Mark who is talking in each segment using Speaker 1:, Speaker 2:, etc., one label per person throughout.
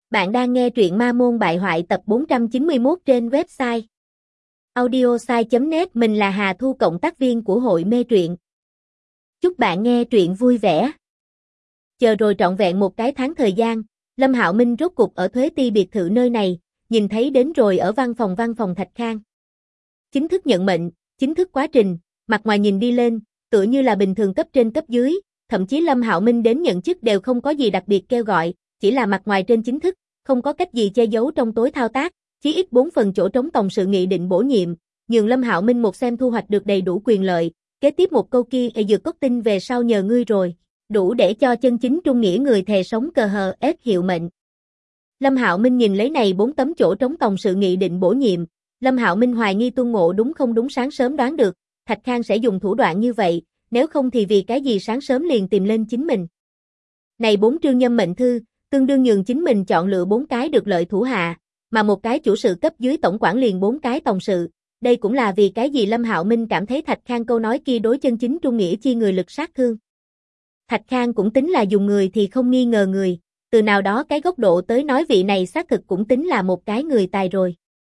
Speaker 1: Bạn đang nghe truyện Ma Môn Bại Hoại tập 491 trên website audiosai.net. Mình là Hà Thu, cộng tác viên của hội mê truyện. Chúc bạn nghe truyện vui vẻ. Chờ rồi trọn vẹn một cái tháng thời gian, Lâm Hạo Minh rốt cục ở Thuế Ti biệt thự nơi này, nhìn thấy đến rồi ở văn phòng Thạch Khang. Chính thức nhận mệnh, chính thức quá trình, mặt ngoài nhìn đi lên, tựa như là bình thường cấp trên cấp dưới, thậm chí Lâm Hạo Minh đến nhận chức đều không có gì đặc biệt kêu gọi, chỉ là mặt ngoài trên chính thức, không có cách gì che giấu trong tối thao tác, chí ít 4 phần chỗ trống tổng sự nghị định bổ nhiệm, nhường Lâm Hạo Minh một xem thu hoạch được đầy đủ quyền lợi, kế tiếp một câu kia dược cốt tinh về sau nhờ ngươi rồi, đủ để cho chân chính trung nghĩa người thề sống cờ hờ ép hiệu mệnh. Lâm Hạo Minh nhìn lấy này 4 tấm chỗ trống tổng sự nghị định bổ nhiệm, Lâm Hạo Minh hoài nghi Tuân Ngộ đúng không đúng sáng sớm đoán được, Thạch Khang sẽ dùng thủ đoạn như vậy, nếu không thì vì cái gì sáng sớm liền tìm lên chính mình. Này 4 trương nhâm mệnh thư, tương đương nhường chính mình chọn lựa 4 cái được lợi thủ hạ, mà một cái chủ sự cấp dưới tổng quản liền 4 cái tòng sự. Đây cũng là vì cái gì Lâm Hạo Minh cảm thấy Thạch Khang câu nói kia đối chân chính trung nghĩa chi người lực sát thương. Thạch Khang cũng tính là dùng người thì không nghi ngờ người, từ nào đó cái góc độ tới nói vị này xác thực cũng tính là một cái người tài rồi.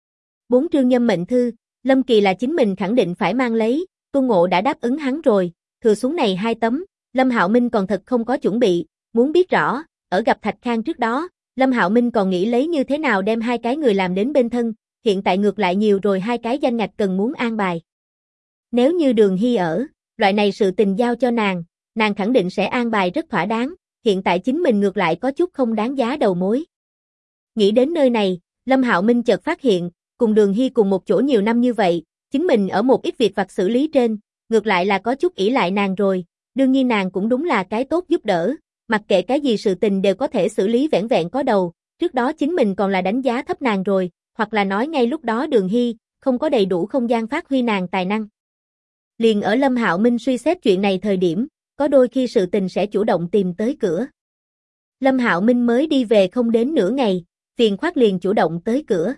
Speaker 1: 4 trương nhâm mệnh thư, Lâm Kỳ là chính mình khẳng định phải mang lấy, Tuân Ngộ đã đáp ứng hắn rồi, thừa xuống này 2 tấm, Lâm Hạo Minh còn thật không có chuẩn bị, muốn biết rõ, ở gặp Thạch Khang trước đó, Lâm Hạo Minh còn nghĩ lấy như thế nào đem 2 cái người làm đến bên thân, hiện tại ngược lại nhiều rồi 2 cái danh ngạch cần muốn an bài. Nếu như Đường Hy ở, loại này sự tình giao cho nàng khẳng định sẽ an bài rất thỏa đáng, hiện tại chính mình ngược lại có chút không đáng giá đầu mối. Nghĩ đến nơi này, Lâm Hạo Minh chợt phát hiện, cùng Đường Hy cùng một chỗ nhiều năm như vậy, chính mình ở một ít việc vặt xử lý trên, ngược lại là có chút ỷ lại nàng rồi, đương nhiên nàng cũng đúng là cái tốt giúp đỡ, mặc kệ cái gì sự tình đều có thể xử lý vẻn vẹn có đầu, trước đó chính mình còn là đánh giá thấp nàng rồi, hoặc là nói ngay lúc đó Đường Hy không có đầy đủ không gian phát huy nàng tài năng. Liền ở Lâm Hạo Minh suy xét chuyện này thời điểm, có đôi khi sự tình sẽ chủ động tìm tới cửa. Lâm Hạo Minh mới đi về không đến nửa ngày, Phiền Khoát liền chủ động tới cửa.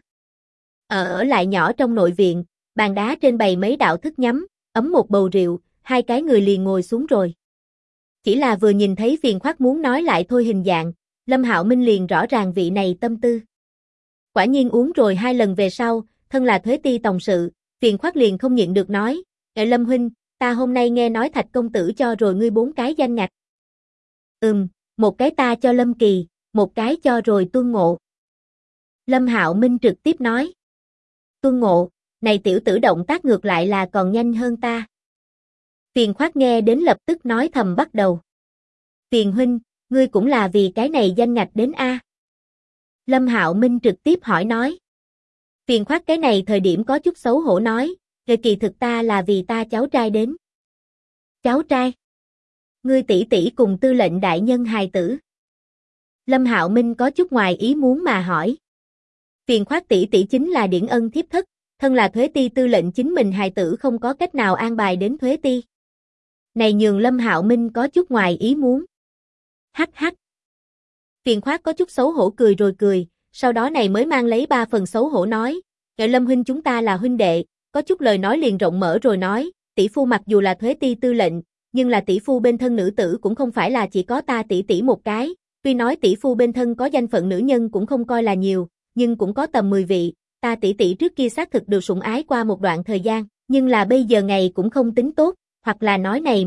Speaker 1: Ở lại nhỏ trong nội viện, bàn đá trên bày mấy đạo thức nhắm, ấm một bầu rượu, 2 cái người liền ngồi xuống rồi. Chỉ là vừa nhìn thấy Phiền Khoát muốn nói lại thôi hình dạng, Lâm Hạo Minh liền rõ ràng vị này tâm tư. Quả nhiên uống rồi 2 lần về sau, thân là Thuế Ti tòng sự, Phiền Khoát liền không nhịn được nói, Lâm huynh, ta hôm nay nghe nói Thạch công tử cho rồi ngươi 4 cái danh ngạch. Một cái ta cho Lâm Kỳ, một cái cho rồi Tuân Ngộ. Lâm Hạo Minh trực tiếp nói. Tuân Ngộ, này tiểu tử động tác ngược lại là còn nhanh hơn ta. Phiền Khoát nghe đến lập tức nói thầm bắt đầu. Phiền huynh, ngươi cũng là vì cái này danh ngạch đến a? Lâm Hạo Minh trực tiếp hỏi nói. Phiền Khoát cái này thời điểm có chút xấu hổ nói, kỳ thực ta là vì ta cháu trai đến. Cháu trai? Ngươi tỷ tỷ cùng tư lệnh đại nhân hài tử. Lâm Hạo Minh có chút ngoài ý muốn mà hỏi. Phiền Khoát tỷ tỷ chính là điển ân thiếp thất, thân là Thuế Ti tư lệnh chính mình hài tử không có cách nào an bài đến Thuế Ti. Này nhường Lâm Hạo Minh có chút ngoài ý muốn. Hắc hắc. Phiền Khoát có chút xấu hổ cười rồi cười, sau đó này mới mang lấy 3 phần xấu hổ nói, Lâm huynh chúng ta là huynh đệ, có chút lời nói liền rộng mở rồi nói, tỷ phu mặc dù là Thuế Ti tư lệnh, nhưng là tỷ phu bên thân nữ tử cũng không phải là chỉ có ta tỷ tỷ một cái, tuy nói tỷ phu bên thân có danh phận nữ nhân cũng không coi là nhiều, nhưng cũng có tầm 10 vị, ta tỷ tỷ trước kia xác thực được sủng ái qua một đoạn thời gian, nhưng là bây giờ ngày cũng không tính tốt, hoặc là nói này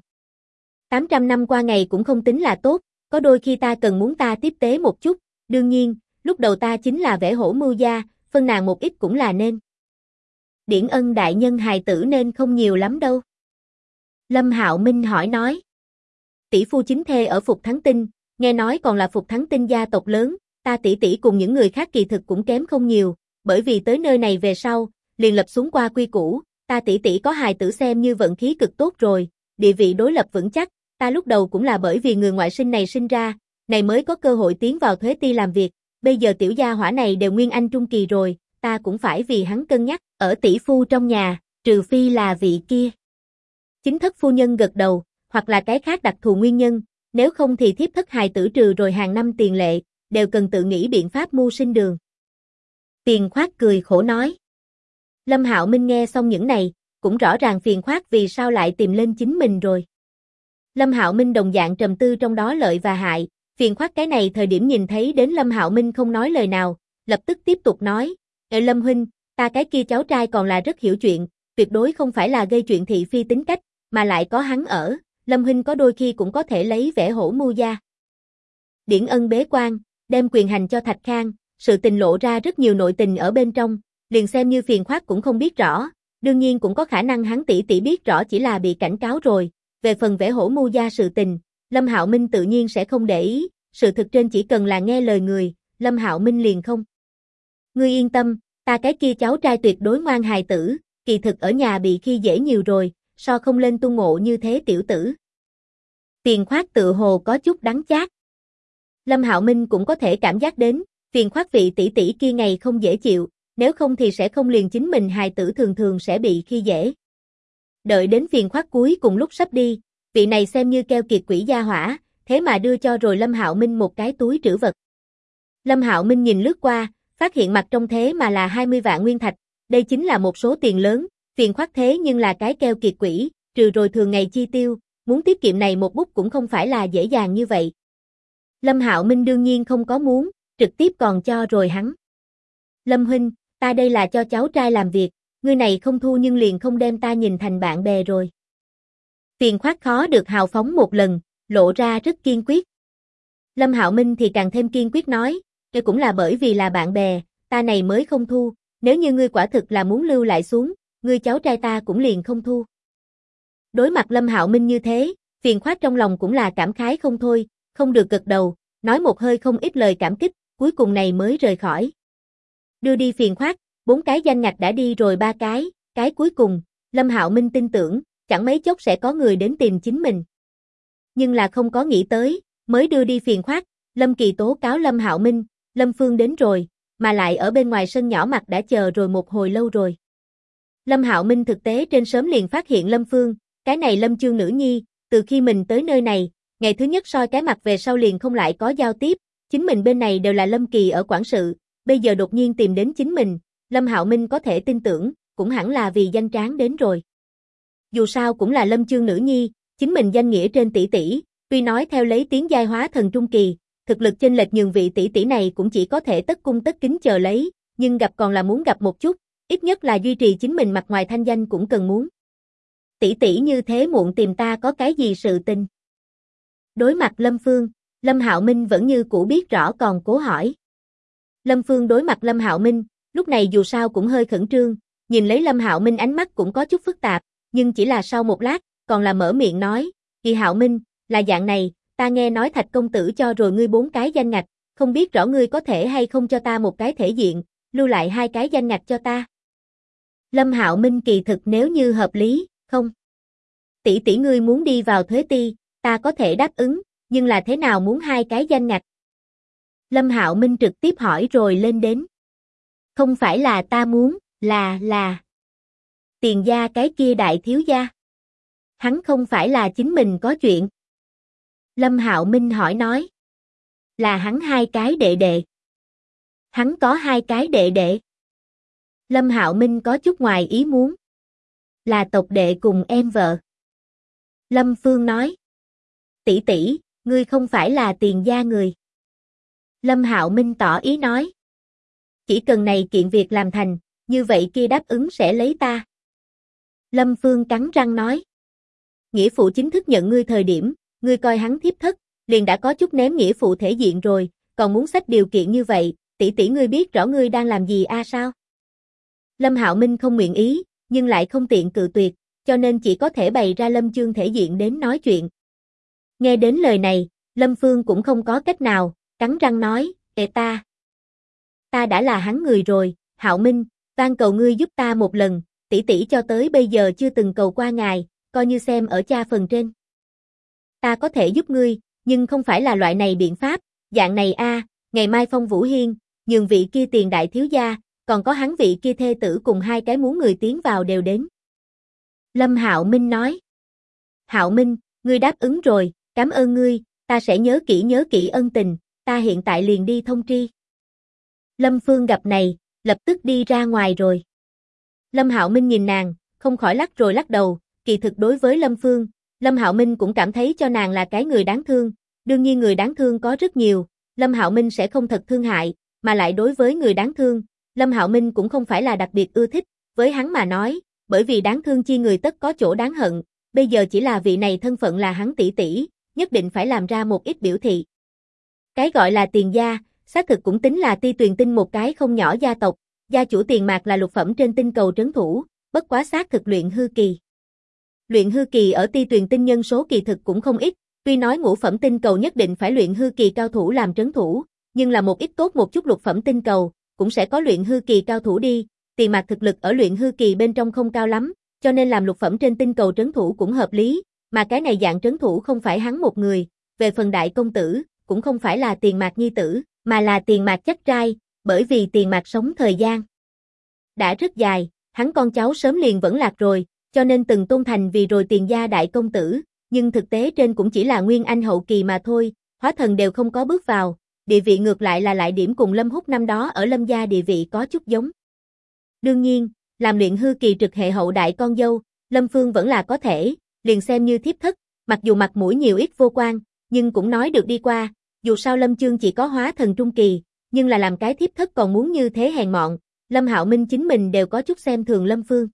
Speaker 1: 1800 năm qua ngày cũng không tính là tốt, có đôi khi ta cần muốn ta tiếp tế một chút, đương nhiên, lúc đầu ta chính là vẻ hổ mưu gia, phân nàng một ít cũng là nên. Điển ân đại nhân hài tử nên không nhiều lắm đâu. Lâm Hạo Minh hỏi nói. Tỷ phu chính thê ở Phục Thắng Tinh, nghe nói còn là Phục Thắng Tinh gia tộc lớn, ta tỷ tỷ cùng những người khác kỳ thực cũng kém không nhiều, bởi vì tới nơi này về sau, liền lập xuống qua quy củ, ta tỷ tỷ có hài tử xem như vận khí cực tốt rồi, địa vị đối lập vững chắc, ta lúc đầu cũng là bởi vì người ngoại sinh này sinh ra, này mới có cơ hội tiến vào Thuế Ti làm việc, bây giờ tiểu gia hỏa này đều nguyên anh trung kỳ rồi, ta cũng phải vì hắn cân nhắc, ở tỷ phu trong nhà, trừ phi là vị kia. Chính thất phu nhân gật đầu, hoặc là cái khác đặc thù nguyên nhân, nếu không thì thiếp thất hài tử trừ rồi hàng năm tiền lệ, đều cần tự nghĩ biện pháp mưu sinh đường. Phiền Khoát cười khổ nói. Lâm Hạo Minh nghe xong những này, cũng rõ ràng Phiền Khoát vì sao lại tìm lên chính mình rồi. Lâm Hạo Minh đồng dạng trầm tư trong đó lợi và hại, Phiền khoát cái này thời điểm nhìn thấy đến Lâm Hạo Minh không nói lời nào, lập tức tiếp tục nói, Lâm huynh, ta cái kia cháu trai còn là rất hiểu chuyện, tuyệt đối không phải là gây chuyện thị phi tính cách, mà lại có hắn ở, Lâm huynh có đôi khi cũng có thể lấy vẻ hổ mưu gia. Điển ân bế quan, đem quyền hành cho Thạch Khang, sự tình lộ ra rất nhiều nội tình ở bên trong, liền xem như phiền khoát cũng không biết rõ, đương nhiên cũng có khả năng hắn tỷ tỷ biết rõ chỉ là bị cảnh cáo rồi, về phần vẻ hổ mưu gia sự tình, Lâm Hạo Minh tự nhiên sẽ không để ý, sự thực trên chỉ cần là nghe lời người, Lâm Hạo Minh liền không. Ngươi yên tâm, ta cái kia cháu trai tuyệt đối ngoan hài tử, kỳ thực ở nhà bị khi dễ nhiều rồi, so không lên tung ngộ như thế tiểu tử. Phiền khoát tự hồ có chút đắng chát. Lâm Hạo Minh cũng có thể cảm giác đến, phiền khoát vị tỷ tỷ kia ngày không dễ chịu, nếu không thì sẽ không liền chính mình hài tử thường thường sẽ bị khi dễ. Đợi đến phiền khoát cuối cùng lúc sắp đi, vị này xem như keo kiệt quỷ gia hỏa, thế mà đưa cho rồi Lâm Hạo Minh một cái túi trữ vật. Lâm Hạo Minh nhìn lướt qua, phát hiện mặt trong thế mà là 20 vạn nguyên thạch, đây chính là một số tiền lớn, phiền khoát thế nhưng là cái keo kiệt quỷ, trừ rồi thường ngày chi tiêu, muốn tiết kiệm này một bút cũng không phải là dễ dàng như vậy. Lâm Hạo Minh đương nhiên không có muốn, trực tiếp còn cho rồi hắn. Lâm huynh, ta đây là cho cháu trai làm việc, ngươi này không thu nhưng liền không đem ta nhìn thành bạn bè rồi. Phiền khoát khó được hào phóng một lần, lộ ra rất kiên quyết. Lâm Hạo Minh thì càng thêm kiên quyết nói, đây cũng là bởi vì là bạn bè, ta này mới không thu, nếu như ngươi quả thực là muốn lưu lại xuống, ngươi cháu trai ta cũng liền không thu. Đối mặt Lâm Hạo Minh như thế, phiền khoát trong lòng cũng là cảm khái không thôi, không được gật đầu, nói một hơi không ít lời cảm kích, cuối cùng này mới rời khỏi. Đưa đi phiền khoát, 4 cái danh ngạch đã đi rồi 3 cái cuối cùng, Lâm Hạo Minh tin tưởng, chẳng mấy chốc sẽ có người đến tìm chính mình. Nhưng là không có nghĩ tới, mới đưa đi phiền khoát, Lâm Kỳ tố cáo Lâm Hạo Minh, Lâm Phương đến rồi, mà lại ở bên ngoài sân nhỏ mặt đã chờ rồi một hồi lâu rồi. Lâm Hạo Minh thực tế trên sớm liền phát hiện Lâm Phương, cái này Lâm Chương nữ nhi, từ khi mình tới nơi này, ngày thứ nhất soi cái mặt về sau liền không lại có giao tiếp, chính mình bên này đều là Lâm Kỳ ở quản sự, bây giờ đột nhiên tìm đến chính mình, Lâm Hạo Minh có thể tin tưởng, cũng hẳn là vì danh tráng đến rồi. Dù sao cũng là Lâm Chương nữ nhi, chính mình danh nghĩa trên tỷ tỷ, tuy nói theo lấy tiếng giai hóa thần trung kỳ, thực lực chênh lệch nhường vị tỷ tỷ này cũng chỉ có thể tất cung tất kính chờ lấy, nhưng gặp còn là muốn gặp một chút, ít nhất là duy trì chính mình mặt ngoài thanh danh cũng cần muốn. Tỷ tỷ như thế muộn tìm ta có cái gì sự tình? Đối mặt Lâm Phương, Lâm Hạo Minh vẫn như cũ biết rõ còn cố hỏi. Lâm Phương đối mặt Lâm Hạo Minh, lúc này dù sao cũng hơi khẩn trương, nhìn lấy Lâm Hạo Minh ánh mắt cũng có chút phức tạp, nhưng chỉ là sau một lát, còn là mở miệng nói, "Kỳ Hạo Minh, là dạng này, ta nghe nói Thạch công tử cho rồi ngươi 4 cái danh ngạch, không biết rõ ngươi có thể hay không cho ta một cái thể diện, lưu lại 2 cái danh ngạch cho ta." Lâm Hạo Minh kỳ thực nếu như hợp lý, không. Tỷ tỷ ngươi muốn đi vào thuế ti, ta có thể đáp ứng, nhưng là thế nào muốn 2 cái danh ngạch? Lâm Hạo Minh trực tiếp hỏi rồi lên đến. Không phải là ta muốn, là Tiền gia cái kia đại thiếu gia. Hắn không phải là chính mình có chuyện. Lâm Hạo Minh hỏi nói. Là hắn 2 cái đệ đệ. Hắn có 2 cái đệ đệ. Lâm Hạo Minh có chút ngoài ý muốn. Là tộc đệ cùng em vợ. Lâm Phương nói. Tỷ tỷ, ngươi không phải là Tiền gia người. Lâm Hạo Minh tỏ ý nói. Chỉ cần này kiện việc làm thành, như vậy kia đáp ứng sẽ lấy ta. Lâm Phương cắn răng nói. Nghĩa phụ chính thức nhận ngươi thời điểm, ngươi coi hắn thiếp thất, liền đã có chút ném nghĩa phụ thể diện rồi, còn muốn xách điều kiện như vậy, tỷ tỷ ngươi biết rõ ngươi đang làm gì sao? Lâm Hạo Minh không nguyện ý, nhưng lại không tiện cự tuyệt, cho nên chỉ có thể bày ra Lâm Chương thể diện đến nói chuyện. Nghe đến lời này, Lâm Phương cũng không có cách nào, cắn răng nói, ta đã là hắn người rồi, Hạo Minh, van cầu ngươi giúp ta một lần, tỷ tỷ cho tới bây giờ chưa từng cầu qua ngài, coi như xem ở cha phần trên. Ta có thể giúp ngươi, nhưng không phải là loại này biện pháp, dạng này ngày mai Phong Vũ Hiên, nhường vị kia Tiền đại thiếu gia, còn có hắn vị kia thê tử cùng 2 cái muốn người tiến vào đều đến. Lâm Hạo Minh nói. Hạo Minh, ngươi đáp ứng rồi, cảm ơn ngươi, ta sẽ nhớ kỹ ân tình, ta hiện tại liền đi thông tri. Lâm Phương gặp này, lập tức đi ra ngoài rồi. Lâm Hạo Minh nhìn nàng, không khỏi lắc rồi lắc đầu, kỳ thực đối với Lâm Phương, Lâm Hạo Minh cũng cảm thấy cho nàng là cái người đáng thương, Đương nhiên người đáng thương có rất nhiều, Lâm Hạo Minh sẽ không thật thương hại, mà lại đối với người đáng thương, Lâm Hạo Minh cũng không phải là đặc biệt ưa thích, với hắn mà nói, bởi vì đáng thương chi người tất có chỗ đáng hận, bây giờ chỉ là vị này thân phận là hắn tỷ tỷ, nhất định phải làm ra một ít biểu thị. Cái gọi là Tiền gia, xác thực cũng tính là Ti Tuyền Tinh một cái không nhỏ gia tộc, gia chủ Tiền Mạc là lục phẩm trên tinh cầu trấn thủ, bất quá xác thực luyện hư kỳ. Luyện hư kỳ ở Ti Tuyền Tinh nhân số kỳ thực cũng không ít, tuy nói ngũ phẩm tinh cầu nhất định phải luyện hư kỳ cao thủ làm trấn thủ, nhưng là một ít tốt một chút lục phẩm tinh cầu, cũng sẽ có luyện hư kỳ cao thủ đi, Tiền Mạc thực lực ở luyện hư kỳ bên trong không cao lắm, cho nên làm lục phẩm trên tinh cầu trấn thủ cũng hợp lý, mà cái này dạng trấn thủ không phải hắn một người, về phần đại công tử, cũng không phải là Tiền Mạc nhi tử, mà là Tiền Mạc chắc trai, bởi vì Tiền Mạc sống thời gian đã rất dài, hắn con cháu sớm liền vẫn lạc rồi, cho nên từng tôn thành vì rồi Tiền gia đại công tử, nhưng thực tế trên cũng chỉ là nguyên anh hậu kỳ mà thôi, hóa thần đều không có bước vào, địa vị ngược lại là lại điểm cùng Lâm Húc năm đó ở Lâm gia địa vị có chút giống. Đương nhiên, làm luyện hư kỳ trực hệ hậu đại con dâu, Lâm Phương vẫn là có thể, liền xem như thiếp thất, mặc dù mặt mũi nhiều ít vô quan, nhưng cũng nói được đi qua, dù sao Lâm Chương chỉ có hóa thần trung kỳ, nhưng là làm cái thiếp thất còn muốn như thế hèn mọn, Lâm Hạo Minh chính mình đều có chút xem thường Lâm Phương.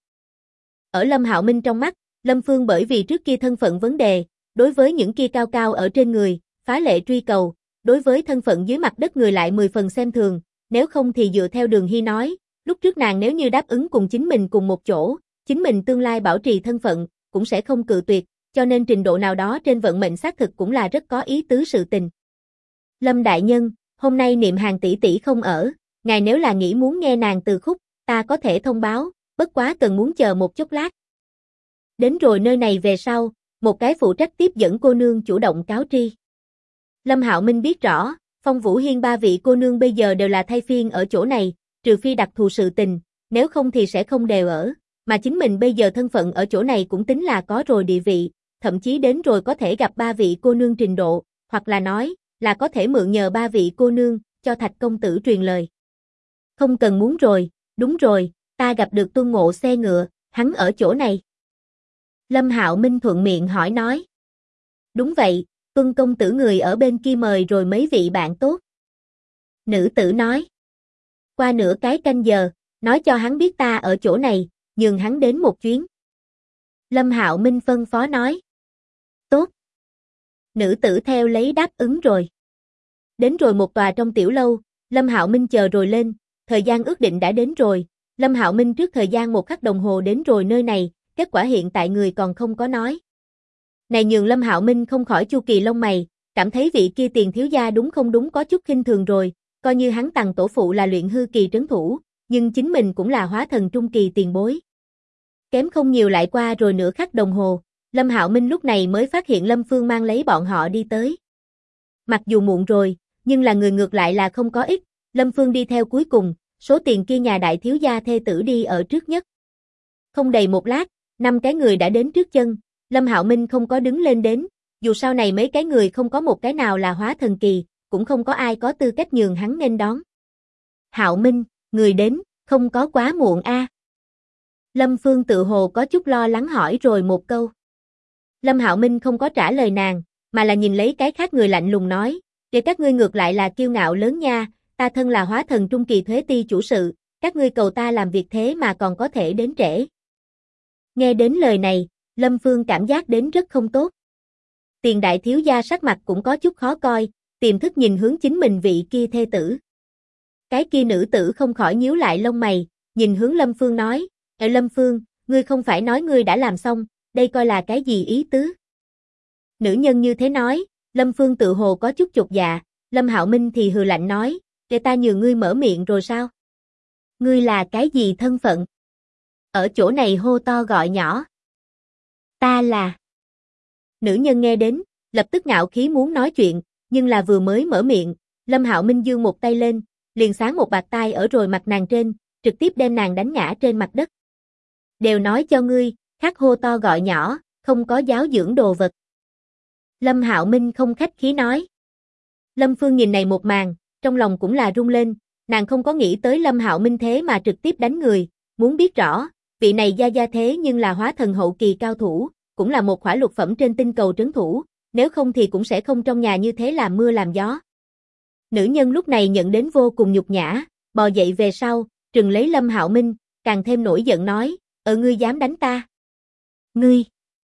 Speaker 1: Ở Lâm Hạo Minh trong mắt, Lâm Phương bởi vì trước kia thân phận vấn đề, đối với những kia cao cao ở trên người, phá lệ truy cầu, đối với thân phận dưới mặt đất người lại 10 phần xem thường, nếu không thì dựa theo Đường Hy nói, lúc trước nàng nếu như đáp ứng cùng chính mình cùng một chỗ, chính mình tương lai bảo trì thân phận, cũng sẽ không cự tuyệt, cho nên trình độ nào đó trên vận mệnh xác thực cũng là rất có ý tứ sự tình. Lâm đại nhân, hôm nay Niệm Hàn tỷ tỷ không ở, ngài nếu là nghĩ muốn nghe nàng từ khúc, ta có thể thông báo, bất quá cần muốn chờ một chút lát. Đến rồi nơi này về sau, một cái phụ trách tiếp dẫn cô nương chủ động cáo tri. Lâm Hạo Minh biết rõ, Phong Vũ Hiên ba vị cô nương bây giờ đều là thay phiên ở chỗ này, trừ phi đặc thù sự tình, nếu không thì sẽ không đều ở, mà chính mình bây giờ thân phận ở chỗ này cũng tính là có rồi địa vị, thậm chí đến rồi có thể gặp ba vị cô nương trình độ, hoặc là nói, là có thể mượn nhờ ba vị cô nương, cho Thạch công tử truyền lời. Không cần muốn rồi, đúng rồi, ta gặp được Tuân Ngộ xe ngựa, hắn ở chỗ này. Lâm Hạo Minh thuận miệng hỏi nói. Đúng vậy, Tuân công tử người ở bên kia mời rồi mấy vị bạn tốt. Nữ tử nói. Qua nửa cái canh giờ, nói cho hắn biết ta ở chỗ này, nhường hắn đến một chuyến. Lâm Hạo Minh phân phó nói. Tốt. Nữ tử theo lấy đáp ứng rồi. Đến rồi một tòa trong tiểu lâu, Lâm Hạo Minh chờ rồi lên, thời gian ước định đã đến rồi, Lâm Hạo Minh trước thời gian 1 khắc đồng hồ đến rồi nơi này, kết quả hiện tại người còn không có nói. Này nhường Lâm Hạo Minh không khỏi chu kỳ lông mày, cảm thấy vị kia Tiền thiếu gia đúng không đúng có chút khinh thường rồi, coi như hắn Tằng tổ phụ là luyện hư kỳ trấn thủ, nhưng chính mình cũng là hóa thần trung kỳ tiền bối. Kém không nhiều lại qua rồi nửa khắc đồng hồ, Lâm Hạo Minh lúc này mới phát hiện Lâm Phương mang lấy bọn họ đi tới. Mặc dù muộn rồi, nhưng là người ngược lại là không có ích, Lâm Phương đi theo cuối cùng, số tiền kia nhà đại thiếu gia thê tử đi ở trước nhất. Không đầy một lát, 5 cái người đã đến trước chân, Lâm Hạo Minh không có đứng lên đến, dù sau này mấy cái người không có một cái nào là hóa thần kỳ, cũng không có ai có tư cách nhường hắn nên đón. Hạo Minh, người đến, không có quá muộn a. Lâm Phương tự hồ có chút lo lắng hỏi rồi một câu. Lâm Hạo Minh không có trả lời nàng, mà là nhìn lấy cái khác người lạnh lùng nói, để các ngươi ngược lại là kiêu ngạo lớn nha, ta thân là hóa thần trung kỳ thuế ti chủ sự, các ngươi cầu ta làm việc thế mà còn có thể đến trễ. Nghe đến lời này, Lâm Phương cảm giác đến rất không tốt. Tiền đại thiếu gia sắc mặt cũng có chút khó coi, tiềm thức nhìn hướng chính mình vị kia thê tử. Cái kia nữ tử không khỏi nhíu lại lông mày, nhìn hướng Lâm Phương nói, Lâm Phương, ngươi không phải nói ngươi đã làm xong, đây coi là cái gì ý tứ? Nữ nhân như thế nói, Lâm Phương tự hồ có chút chột dạ, Lâm Hạo Minh thì hừ lạnh nói, để ta nhường ngươi mở miệng rồi sao? Ngươi là cái gì thân phận? Ở chỗ này hô to gọi nhỏ. Ta là... Nữ nhân nghe đến, lập tức ngạo khí muốn nói chuyện, nhưng là vừa mới mở miệng, Lâm Hạo Minh giương một tay lên, liền sáng một bạt tai ở rồi mặt nàng trên, trực tiếp đem nàng đánh ngã trên mặt đất. Đều nói cho ngươi, khác hô to gọi nhỏ, không có giáo dưỡng đồ vật. Lâm Hạo Minh không khách khí nói. Lâm Phương nhìn này một màn, trong lòng cũng là rung lên, nàng không có nghĩ tới Lâm Hạo Minh thế mà trực tiếp đánh người, muốn biết rõ, vị này gia thế nhưng là hóa thần hậu kỳ cao thủ, cũng là một khỏa lục phẩm trên tinh cầu trấn thủ, nếu không thì cũng sẽ không trong nhà như thế làm mưa làm gió. Nữ nhân lúc này nhận đến vô cùng nhục nhã, bò dậy về sau, trừng lấy Lâm Hạo Minh, càng thêm nổi giận nói, ngươi dám đánh ta? Ngươi!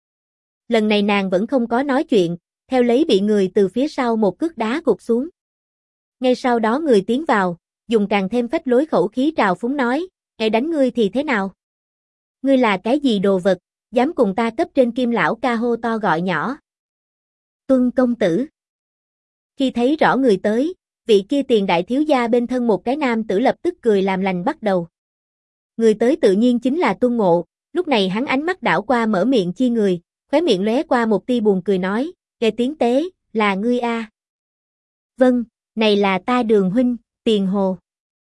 Speaker 1: Lần này nàng vẫn không có nói chuyện, theo lấy bị người từ phía sau một cước đá gục xuống. Ngay sau đó người tiến vào, dùng càng thêm phách lối khẩu khí trào phúng nói, đánh ngươi thì thế nào? Ngươi là cái gì đồ vật, dám cùng ta cấp trên Kim lão ca hô to gọi nhỏ? Tuân công tử. Khi thấy rõ người tới, vị kia Tiền đại thiếu gia bên thân một cái nam tử lập tức cười làm lành bắt đầu. Người tới tự nhiên chính là Tuân Ngộ, lúc này hắn ánh mắt đảo qua mở miệng chi người, khóe miệng lóe qua một tia buồn cười nói, "Kề Tiến tế, là ngươi a?" "Vâng, này là ta Đường huynh, Tiền Hồ."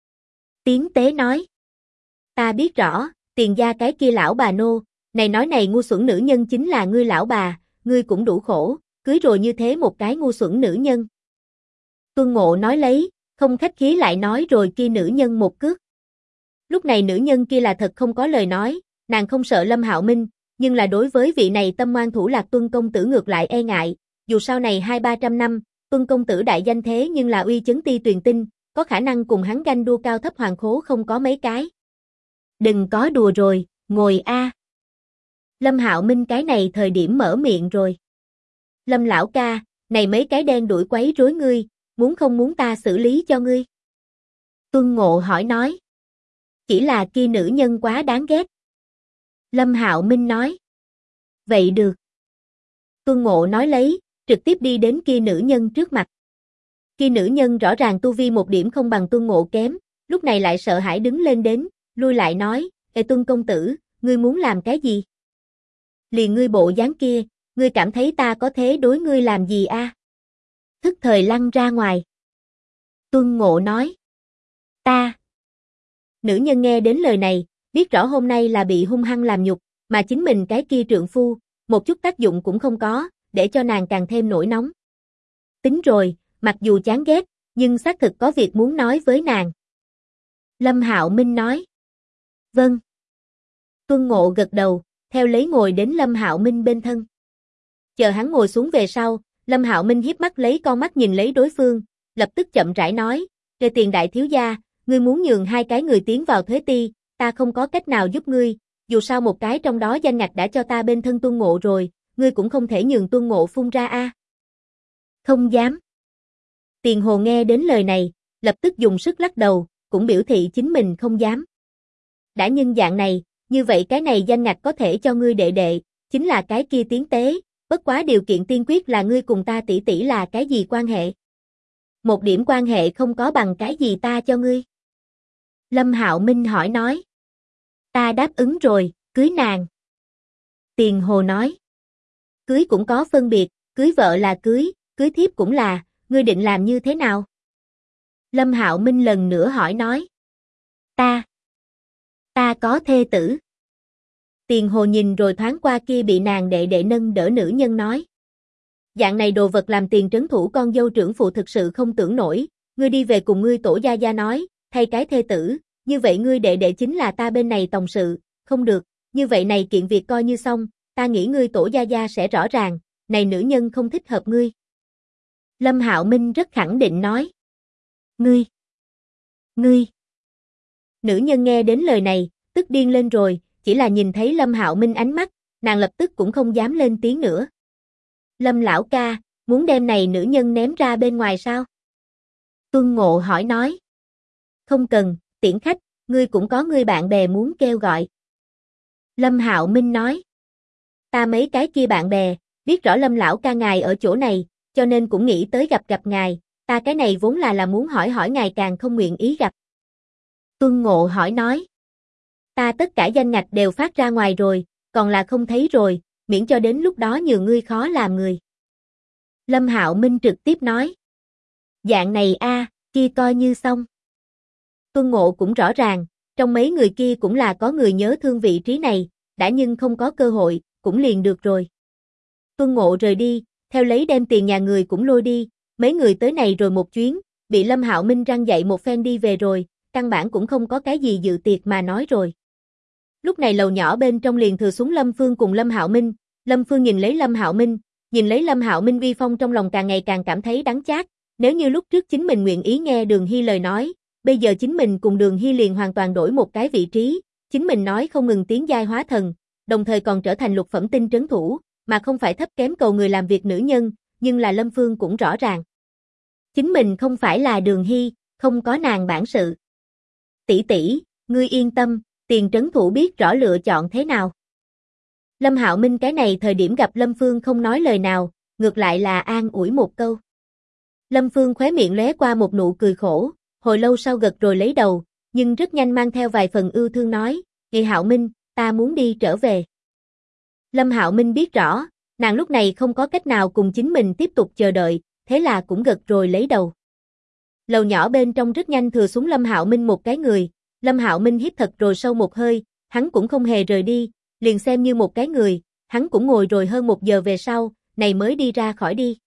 Speaker 1: Tiến tế nói, "Ta biết rõ, Tiền gia cái kia lão bà nô, này ngu xuẩn nữ nhân chính là ngươi lão bà, ngươi cũng đủ khổ, cưới rồi như thế một cái ngu xuẩn nữ nhân." Tuân Ngộ nói lấy, không khách khí lại nói rồi kia nữ nhân một cước. Lúc này nữ nhân kia là thật không có lời nói, nàng không sợ Lâm Hạo Minh, nhưng là đối với vị này tâm ngoan thủ lạc Tuân công tử ngược lại e ngại, dù sau này 200-300 năm, Tuân công tử đại danh thế nhưng là uy chấn ti tuyền tinh, có khả năng cùng hắn ganh đua cao thấp hoàng khố không có mấy cái. "Đừng có đùa rồi, ngồi a." Lâm Hạo Minh cái này thời điểm mở miệng rồi. "Lâm lão ca, này mấy cái đen đuổi quấy rối ngươi, muốn không muốn ta xử lý cho ngươi?" Tuân Ngộ hỏi nói. "Chỉ là kia nữ nhân quá đáng ghét." Lâm Hạo Minh nói. "Vậy được." Tuân Ngộ nói lấy, trực tiếp đi đến kia nữ nhân trước mặt. Kia nữ nhân rõ ràng tu vi một điểm không bằng Tuân Ngộ kém, lúc này lại sợ hãi đứng lên đến, lui lại nói, Tuân công tử, ngươi muốn làm cái gì? Liền ngươi bộ dáng kia, ngươi cảm thấy ta có thế đối ngươi làm gì a?" Thức thời lăn ra ngoài. Tuân Ngộ nói. "Ta." Nữ nhân nghe đến lời này, biết rõ hôm nay là bị hung hăng làm nhục, mà chính mình cái kia trượng phu, một chút tác dụng cũng không có, để cho nàng càng thêm nổi nóng. Tính rồi, mặc dù chán ghét, nhưng xác thực có việc muốn nói với nàng. Lâm Hạo Minh nói. "Vâng." Tuân Ngộ gật đầu, theo lấy ngồi đến Lâm Hạo Minh bên thân. Chờ hắn ngồi xuống về sau, Lâm Hạo Minh hiếp mắt lấy con mắt nhìn lấy đối phương, lập tức chậm rãi nói, "Kề Tiền đại thiếu gia, ngươi muốn nhường hai cái người tiến vào Thuế Ti, ta không có cách nào giúp ngươi, dù sao một cái trong đó danh ngạch đã cho ta bên thân Tuân Ngộ rồi, ngươi cũng không thể nhường Tuân Ngộ phun ra a." "Không dám." Tiền Hồ nghe đến lời này, lập tức dùng sức lắc đầu, cũng biểu thị chính mình không dám. "Đã nhân dạng này, như vậy cái này danh ngạch có thể cho ngươi đệ đệ, chính là cái kia Tiến tế, bất quá điều kiện tiên quyết là ngươi cùng ta tỷ tỷ là cái gì quan hệ?" "Một điểm quan hệ không có bằng cái gì ta cho ngươi." Lâm Hạo Minh hỏi nói. "Ta đáp ứng rồi, cưới nàng." Tiền Hồ nói. "Cưới cũng có phân biệt, cưới vợ là cưới thiếp cũng là, ngươi định làm như thế nào?" Lâm Hạo Minh lần nữa hỏi nói. Ta có thê tử." Tiền Hồ nhìn rồi thoáng qua kia bị nàng đệ đệ nâng đỡ nữ nhân nói. "Dạng này đồ vật làm tiền trấn thủ con dâu trưởng phụ thực sự không tưởng nổi, ngươi đi về cùng ngươi tổ gia gia nói, thay cái thê tử, như vậy ngươi đệ đệ chính là ta bên này tòng sự, không được, như vậy này kiện việc coi như xong, ta nghĩ ngươi tổ gia gia sẽ rõ ràng, này nữ nhân không thích hợp ngươi." Lâm Hạo Minh rất khẳng định nói. Ngươi. Nữ nhân nghe đến lời này, tức điên lên rồi, chỉ là nhìn thấy Lâm Hạo Minh ánh mắt, nàng lập tức cũng không dám lên tiếng nữa. "Lâm lão ca, muốn đem này nữ nhân ném ra bên ngoài sao?" Tuân Ngộ hỏi nói. "Không cần, tiễn khách, ngươi cũng có ngươi bạn bè muốn kêu gọi." Lâm Hạo Minh nói. "Ta mấy cái kia bạn bè, biết rõ Lâm lão ca ngài ở chỗ này, cho nên cũng nghĩ tới gặp ngài, ta cái này vốn là muốn hỏi ngài càng không nguyện ý gặp." Tuân Ngộ hỏi nói. "Ta tất cả danh ngạch đều phát ra ngoài rồi, còn là không thấy rồi, miễn cho đến lúc đó nhường ngươi khó làm người." Lâm Hạo Minh trực tiếp nói. "Dạng này a, kia coi như xong." Tuân Ngộ cũng rõ ràng, trong mấy người kia cũng là có người nhớ thương vị trí này, đã nhưng không có cơ hội, cũng liền được rồi. Tuân Ngộ rời đi, theo lấy đem tiền nhà người cũng lôi đi, mấy người tới này rồi một chuyến, bị Lâm Hạo Minh răng dạy một phen đi về rồi, căn bản cũng không có cái gì dự tiệc mà nói rồi. Lúc này lầu nhỏ bên trong liền thừa xuống Lâm Phương cùng Lâm Hạo Minh, Lâm Phương nhìn lấy Lâm Hạo Minh, Nhìn lấy Lâm Hạo Minh uy phong trong lòng càng ngày càng cảm thấy đắng chát, nếu như lúc trước chính mình nguyện ý nghe Đường Hy lời nói, bây giờ chính mình cùng Đường Hy liền hoàn toàn đổi một cái vị trí, chính mình nói không ngừng tiến giai hóa thần, đồng thời còn trở thành lục phẩm tinh trấn thủ, mà không phải thấp kém cầu người làm việc nữ nhân, nhưng là Lâm Phương cũng rõ ràng. Chính mình không phải là Đường Hy, không có nàng bản sự. Tỷ tỷ, ngươi yên tâm, tiền trấn thủ biết rõ lựa chọn thế nào. Lâm Hạo Minh cái này thời điểm gặp Lâm Phương không nói lời nào, ngược lại là an ủi một câu. Lâm Phương khóe miệng lóe qua một nụ cười khổ, hồi lâu sau gật rồi lấy đầu, nhưng rất nhanh mang theo vài phần ưu thương nói, "Nghị Hạo Minh, ta muốn đi trở về." Lâm Hạo Minh biết rõ, nàng lúc này không có cách nào cùng chính mình tiếp tục chờ đợi, thế là cũng gật rồi lấy đầu. Lầu nhỏ bên trong rất nhanh thừa xuống Lâm Hạo Minh một cái người, Lâm Hạo Minh hít thật rồi sâu một hơi, hắn cũng không hề rời đi, liền xem như một cái người, hắn cũng ngồi rồi hơn 1 giờ về sau, này mới đi ra khỏi đi.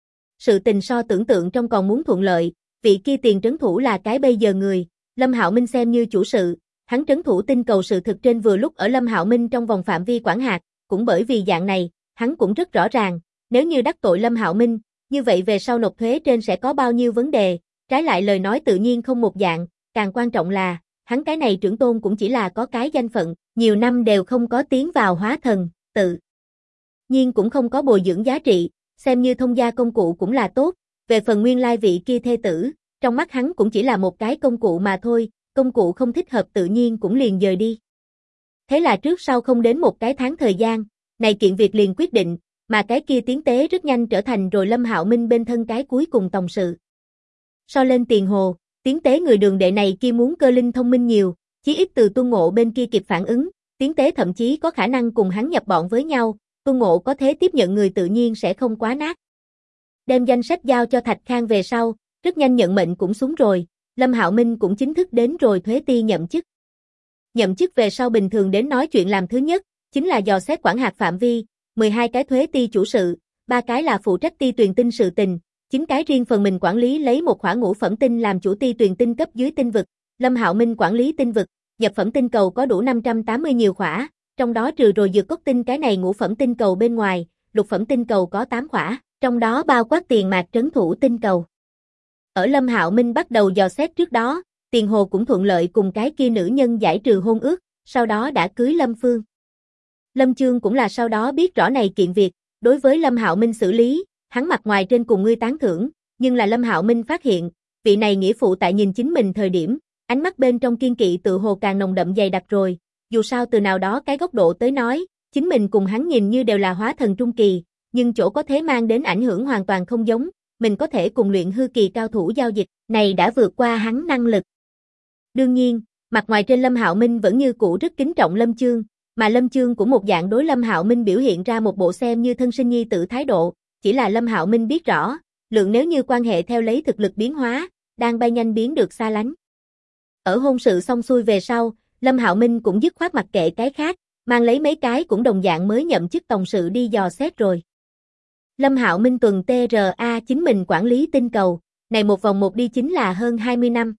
Speaker 1: Sự tình so tưởng tượng trong còn muốn thuận lợi, vị kia tiền trấn thủ là cái bây giờ người, Lâm Hạo Minh xem như chủ sự, hắn trấn thủ tinh cầu sự thực trên vừa lúc ở Lâm Hạo Minh trong vòng phạm vi quản hạt, cũng bởi vì dạng này, hắn cũng rất rõ ràng, nếu như đắc tội Lâm Hạo Minh, như vậy về sau nộp thuế trên sẽ có bao nhiêu vấn đề, trái lại lời nói tự nhiên không một dạng, càng quan trọng là, hắn cái này trưởng tôn cũng chỉ là có cái danh phận, nhiều năm đều không có tiến vào hóa thần, tự nhiên cũng không có bồi dưỡng giá trị, xem như thông gia công cụ cũng là tốt, về phần nguyên lai vị kia thê tử, trong mắt hắn cũng chỉ là một cái công cụ mà thôi, công cụ không thích hợp tự nhiên cũng liền dời đi. Thế là trước sau không đến một cái tháng thời gian, này kiện việc liền quyết định, mà cái kia tiến tế rất nhanh trở thành rồi Lâm Hạo Minh bên thân cái cuối cùng tòng sự. So lên Tiền Hồ, tiến tế người Đường đệ này kia muốn cơ linh thông minh nhiều, chí ít từ Tuân Ngộ bên kia kịp phản ứng, tiến tế thậm chí có khả năng cùng hắn nhập bọn với nhau, Tuân Ngộ có thế tiếp nhận người tự nhiên sẽ không quá nát. Đem danh sách giao cho Thạch Khang về sau, rất nhanh nhận mệnh cũng xuống rồi, Lâm Hạo Minh cũng chính thức đến rồi thuế ti nhậm chức. Nhậm chức về sau bình thường đến nói chuyện làm thứ nhất, chính là dò xét quản hạt phạm vi, 12 cái thuế ti chủ sự, 3 cái là phụ trách ti tuyền tinh sự tình, 9 cái riêng phần mình quản lý lấy một khỏa ngũ phẩm tinh làm chủ ti tuyền tinh cấp dưới tinh vực, Lâm Hạo Minh quản lý tinh vực, nhập phẩm tinh cầu có đủ 580 nhiều khỏa, trong đó trừ rồi dược cốt tinh cái này ngũ phẩm tinh cầu bên ngoài, lục phẩm tinh cầu có 8 khỏa, trong đó bao quát Tiền Mạc trấn thủ tinh cầu. Ở Lâm Hạo Minh bắt đầu dò xét trước đó, Tiền Hồ cũng thuận lợi cùng cái kia nữ nhân giải trừ hôn ước, sau đó đã cưới Lâm Phương. Lâm Chương cũng là sau đó biết rõ này kiện việc, đối với Lâm Hạo Minh xử lý, hắn mặt ngoài trên cùng ngươi tán thưởng, nhưng là Lâm Hạo Minh phát hiện, vị này nghĩa phụ tại nhìn chính mình thời điểm, ánh mắt bên trong kiên kỵ tự hồ càng nồng đậm dày đặc rồi, dù sao từ nào đó cái góc độ tới nói, chính mình cùng hắn nhìn như đều là hóa thần trung kỳ, nhưng chỗ có thế mang đến ảnh hưởng hoàn toàn không giống, mình có thể cùng luyện hư kỳ cao thủ giao dịch, này đã vượt qua hắn năng lực. Đương nhiên, mặt ngoài trên Lâm Hạo Minh vẫn như cũ rất kính trọng Lâm Chương, mà Lâm Chương cũng một dạng đối Lâm Hạo Minh biểu hiện ra một bộ xem như thân sinh nhi tử thái độ, chỉ là Lâm Hạo Minh biết rõ, lượng nếu như quan hệ theo lấy thực lực biến hóa, đang bay nhanh biến được xa lánh. Ở hôn sự xong xuôi về sau, Lâm Hạo Minh cũng dứt khoát mặc kệ cái khác, mang lấy mấy cái cũng đồng dạng mới nhậm chức tòng sự đi dò xét rồi. Lâm Hạo Minh tuần TRA chính mình quản lý tinh cầu, này một vòng một đi chính là hơn 20 năm.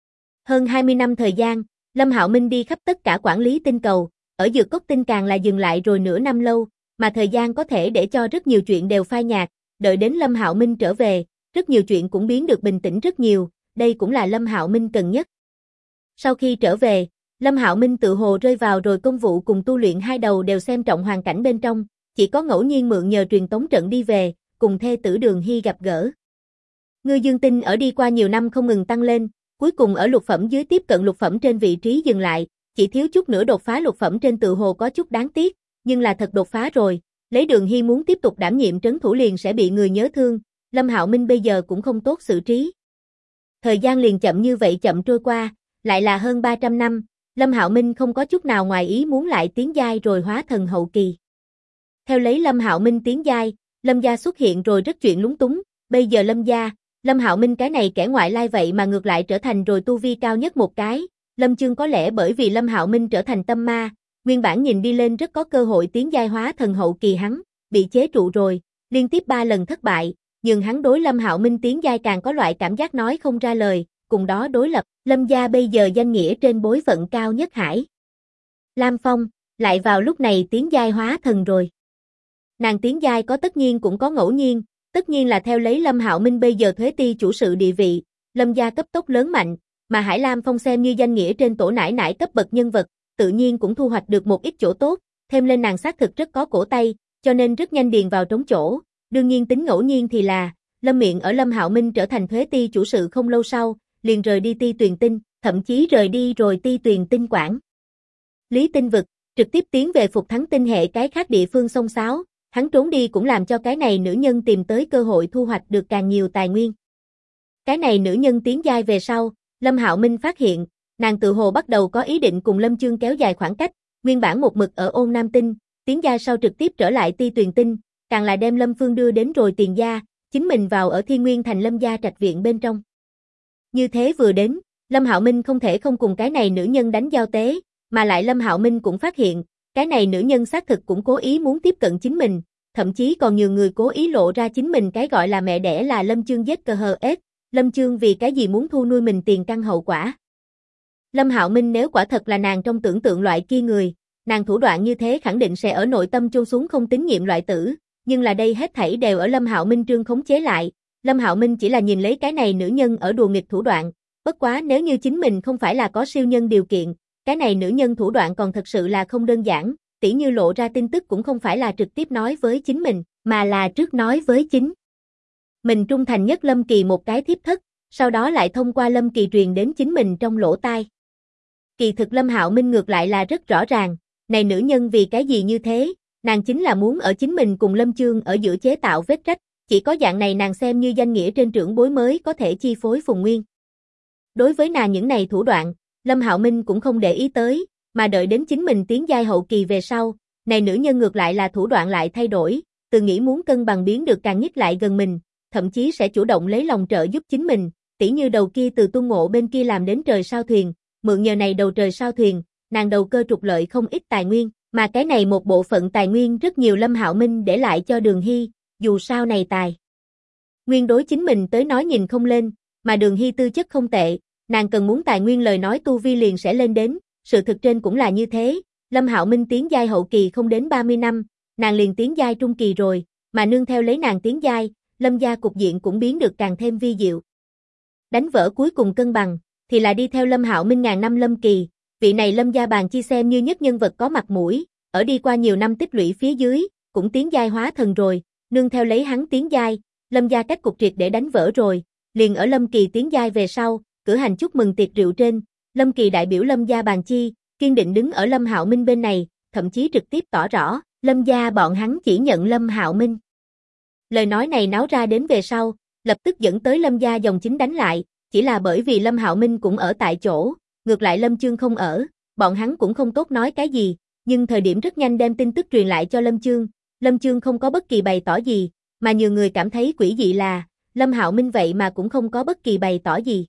Speaker 1: Hơn 20 năm thời gian, Lâm Hạo Minh đi khắp tất cả quản lý tinh cầu, ở dược cốc tinh càng là dừng lại rồi nửa năm lâu, mà thời gian có thể để cho rất nhiều chuyện đều phai nhạt, đợi đến Lâm Hạo Minh trở về, rất nhiều chuyện cũng biến được bình tĩnh rất nhiều, đây cũng là Lâm Hạo Minh cần nhất. Sau khi trở về, Lâm Hạo Minh tự hồ rơi vào rồi công vụ cùng tu luyện hai đầu đều xem trọng hoàn cảnh bên trong, chỉ có ngẫu nhiên mượn nhờ truyền tống trận đi về, cùng thê tử Đường Hy gặp gỡ. Ngư Dương Tinh ở đi qua nhiều năm không ngừng tăng lên, cuối cùng ở lục phẩm dưới tiếp cận lục phẩm trên vị trí dừng lại, chỉ thiếu chút nữa đột phá lục phẩm trên tự hồ có chút đáng tiếc, nhưng là thật đột phá rồi, lấy Đường Hy muốn tiếp tục đảm nhiệm trấn thủ liền sẽ bị người nhớ thương, Lâm Hạo Minh bây giờ cũng không tốt xử trí. Thời gian liền chậm như vậy chậm trôi qua, lại là hơn 300 năm, Lâm Hạo Minh không có chút nào ngoài ý muốn lại tiến giai rồi hóa thần hậu kỳ. Theo lấy Lâm Hạo Minh tiến giai, Lâm gia xuất hiện rồi rất chuyện lúng túng, bây giờ Lâm Hạo Minh cái này kẻ ngoại lai vậy mà ngược lại trở thành rồi tu vi cao nhất một cái, Lâm Chương có lẽ bởi vì Lâm Hạo Minh trở thành tâm ma, nguyên bản nhìn đi lên rất có cơ hội tiến giai hóa thần hậu kỳ hắn, bị chế trụ rồi, liên tiếp 3 lần thất bại, nhưng hắn đối Lâm Hạo Minh tiến giai càng có loại cảm giác nói không ra lời, cùng đó đối lập, Lâm gia bây giờ danh nghĩa trên bối phận cao nhất Hải Lam Phong, lại vào lúc này tiến giai hóa thần rồi. Nàng tiến giai có tất nhiên cũng có ngẫu nhiên, tất nhiên là theo lấy Lâm Hạo Minh bây giờ Thuế Ti chủ sự địa vị, Lâm gia cấp tốc lớn mạnh, mà Hải Lam Phong xem như danh nghĩa trên tổ nải nải cấp bậc nhân vật, tự nhiên cũng thu hoạch được một ít chỗ tốt, thêm lên nàng xác thực rất có cổ tay, cho nên rất nhanh điền vào trống chỗ. Đương nhiên tính ngẫu nhiên thì là, Lâm Miện ở Lâm Hạo Minh trở thành Thuế Ti chủ sự không lâu sau, liền rời đi Ti Tuyền Tinh, thậm chí rời đi rồi Ti Tuyền Tinh quản lý tinh vực, trực tiếp tiến về Phục Thắng Tinh hệ cái khác địa phương xông xáo, hắn trốn đi cũng làm cho cái này nữ nhân tìm tới cơ hội thu hoạch được càng nhiều tài nguyên. Cái này nữ nhân tiến giai về sau, Lâm Hạo Minh phát hiện, nàng tự hồ bắt đầu có ý định cùng Lâm Chương kéo dài khoảng cách, nguyên bản một mực ở Ôn Nam Tinh, tiến giai sau trực tiếp trở lại Ti Tuyền Tinh, càng là đem Lâm Phương đưa đến rồi Tiền gia, chính mình vào ở Thiên Nguyên thành Lâm gia trạch viện bên trong. Như thế vừa đến, Lâm Hạo Minh không thể không cùng cái này nữ nhân đánh giao tế, mà lại Lâm Hạo Minh cũng phát hiện, cái này nữ nhân xác thực cũng cố ý muốn tiếp cận chính mình, thậm chí còn nhiều người cố ý lộ ra chính mình cái gọi là mẹ đẻ là Lâm Chương ZKHS, Lâm Chương vì cái gì muốn thu nuôi mình tiền căn hậu quả. Lâm Hạo Minh nếu quả thật là nàng trong tưởng tượng loại kia người, nàng thủ đoạn như thế khẳng định sẽ ở nội tâm chôn xuống không tín nhiệm loại tử, nhưng là đây hết thảy đều ở Lâm Hạo Minh trương khống chế lại, Lâm Hạo Minh chỉ là nhìn lấy cái này nữ nhân ở đùa nghịch thủ đoạn, bất quá nếu như chính mình không phải là có siêu nhân điều kiện, cái này nữ nhân thủ đoạn còn thật sự là không đơn giản, tỉ như lộ ra tin tức cũng không phải là trực tiếp nói với chính mình, mà là trước nói với chính mình trung thành nhất Lâm Kỳ một cái thiếp thất, sau đó lại thông qua Lâm Kỳ truyền đến chính mình trong lỗ tai. Kỳ thực Lâm Hạo Minh ngược lại là rất rõ ràng, này nữ nhân vì cái gì như thế, nàng chính là muốn ở chính mình cùng Lâm Chương ở giữa chế tạo vết rách, chỉ có dạng này nàng xem như danh nghĩa trên trưởng bối mới có thể chi phối Phùng Nguyên. Đối với nàng những này thủ đoạn, Lâm Hạo Minh cũng không để ý tới, mà đợi đến chính mình tiến giai hậu kỳ về sau, này nữ nhân ngược lại là thủ đoạn lại thay đổi, từ nghĩ muốn cân bằng biến được càng nhích lại gần mình, thậm chí sẽ chủ động lấy lòng trợ giúp chính mình, tỉ như đầu kia từ Tuân Ngộ bên kia làm đến trời sao thuyền, mượn nhờ này đầu trời sao thuyền, nàng đầu cơ trục lợi không ít tài nguyên, mà cái này một bộ phận tài nguyên rất nhiều Lâm Hạo Minh để lại cho Đường Hy, dù sao này tài nguyên đối chính mình tới nói nhìn không lên, mà Đường Hy tư chất không tệ, nàng cần muốn tài nguyên lời nói tu vi liền sẽ lên đến, sự thực trên cũng là như thế, Lâm Hạo Minh tiến giai hậu kỳ không đến 30 năm, nàng liền tiến giai trung kỳ rồi, mà nương theo lấy nàng tiến giai, Lâm gia cục diện cũng biến được càng thêm vi diệu. Đánh vỡ cuối cùng cân bằng, thì là đi theo Lâm Hạo Minh ngàn năm Lâm Kỳ, vị này Lâm gia bàn chi xem như nhất nhân vật có mặt mũi, ở đi qua nhiều năm tích lũy phía dưới, cũng tiến giai hóa thần rồi, nương theo lấy hắn tiến giai, Lâm gia cách cục triệt để đánh vỡ rồi, liền ở Lâm Kỳ tiến giai về sau, cử hành chúc mừng tiệc rượu trên, Lâm Kỳ đại biểu Lâm gia bàn chi, kiên định đứng ở Lâm Hạo Minh bên này, thậm chí trực tiếp tỏ rõ, Lâm gia bọn hắn chỉ nhận Lâm Hạo Minh. Lời nói này náo ra đến về sau, lập tức dẫn tới Lâm gia dòng chính đánh lại, chỉ là bởi vì Lâm Hạo Minh cũng ở tại chỗ, ngược lại Lâm Chương không ở, bọn hắn cũng không tốt nói cái gì, nhưng thời điểm rất nhanh đem tin tức truyền lại cho Lâm Chương không có bất kỳ bày tỏ gì, mà nhiều người cảm thấy quỷ dị là, Lâm Hạo Minh vậy mà cũng không có bất kỳ bày tỏ gì.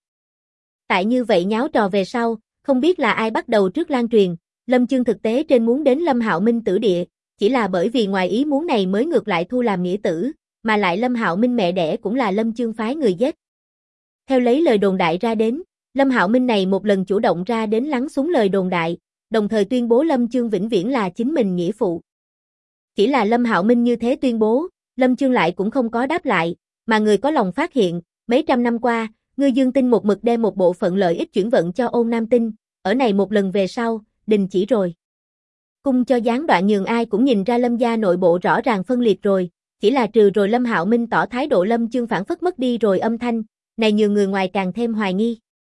Speaker 1: Tại như vậy nháo trò về sau, không biết là ai bắt đầu trước lan truyền, Lâm Chương thực tế trên muốn đến Lâm Hạo Minh tử địa, chỉ là bởi vì ngoài ý muốn này mới ngược lại thu làm nghĩa tử, mà lại Lâm Hạo Minh mẹ đẻ cũng là Lâm Chương phái người giết. Theo lấy lời đồn đại ra đến, Lâm Hạo Minh này một lần chủ động ra đến lắng xuống lời đồn đại, đồng thời tuyên bố Lâm Chương vĩnh viễn là chính mình nghĩa phụ. Chỉ là Lâm Hạo Minh như thế tuyên bố, Lâm Chương lại cũng không có đáp lại, mà người có lòng phát hiện, mấy trăm năm qua, Ngư Dương Tinh một mực đem một bộ phận lợi ích chuyển vận cho Ôn Nam Tinh, ở này một lần về sau, đình chỉ rồi. Cung cho gián đoạn nhường ai cũng nhìn ra Lâm gia nội bộ rõ ràng phân liệt rồi, chỉ là trừ rồi Lâm Hạo Minh tỏ thái độ Lâm Chương phản phất mất đi rồi âm thanh, này nhường người ngoài càng thêm hoài nghi.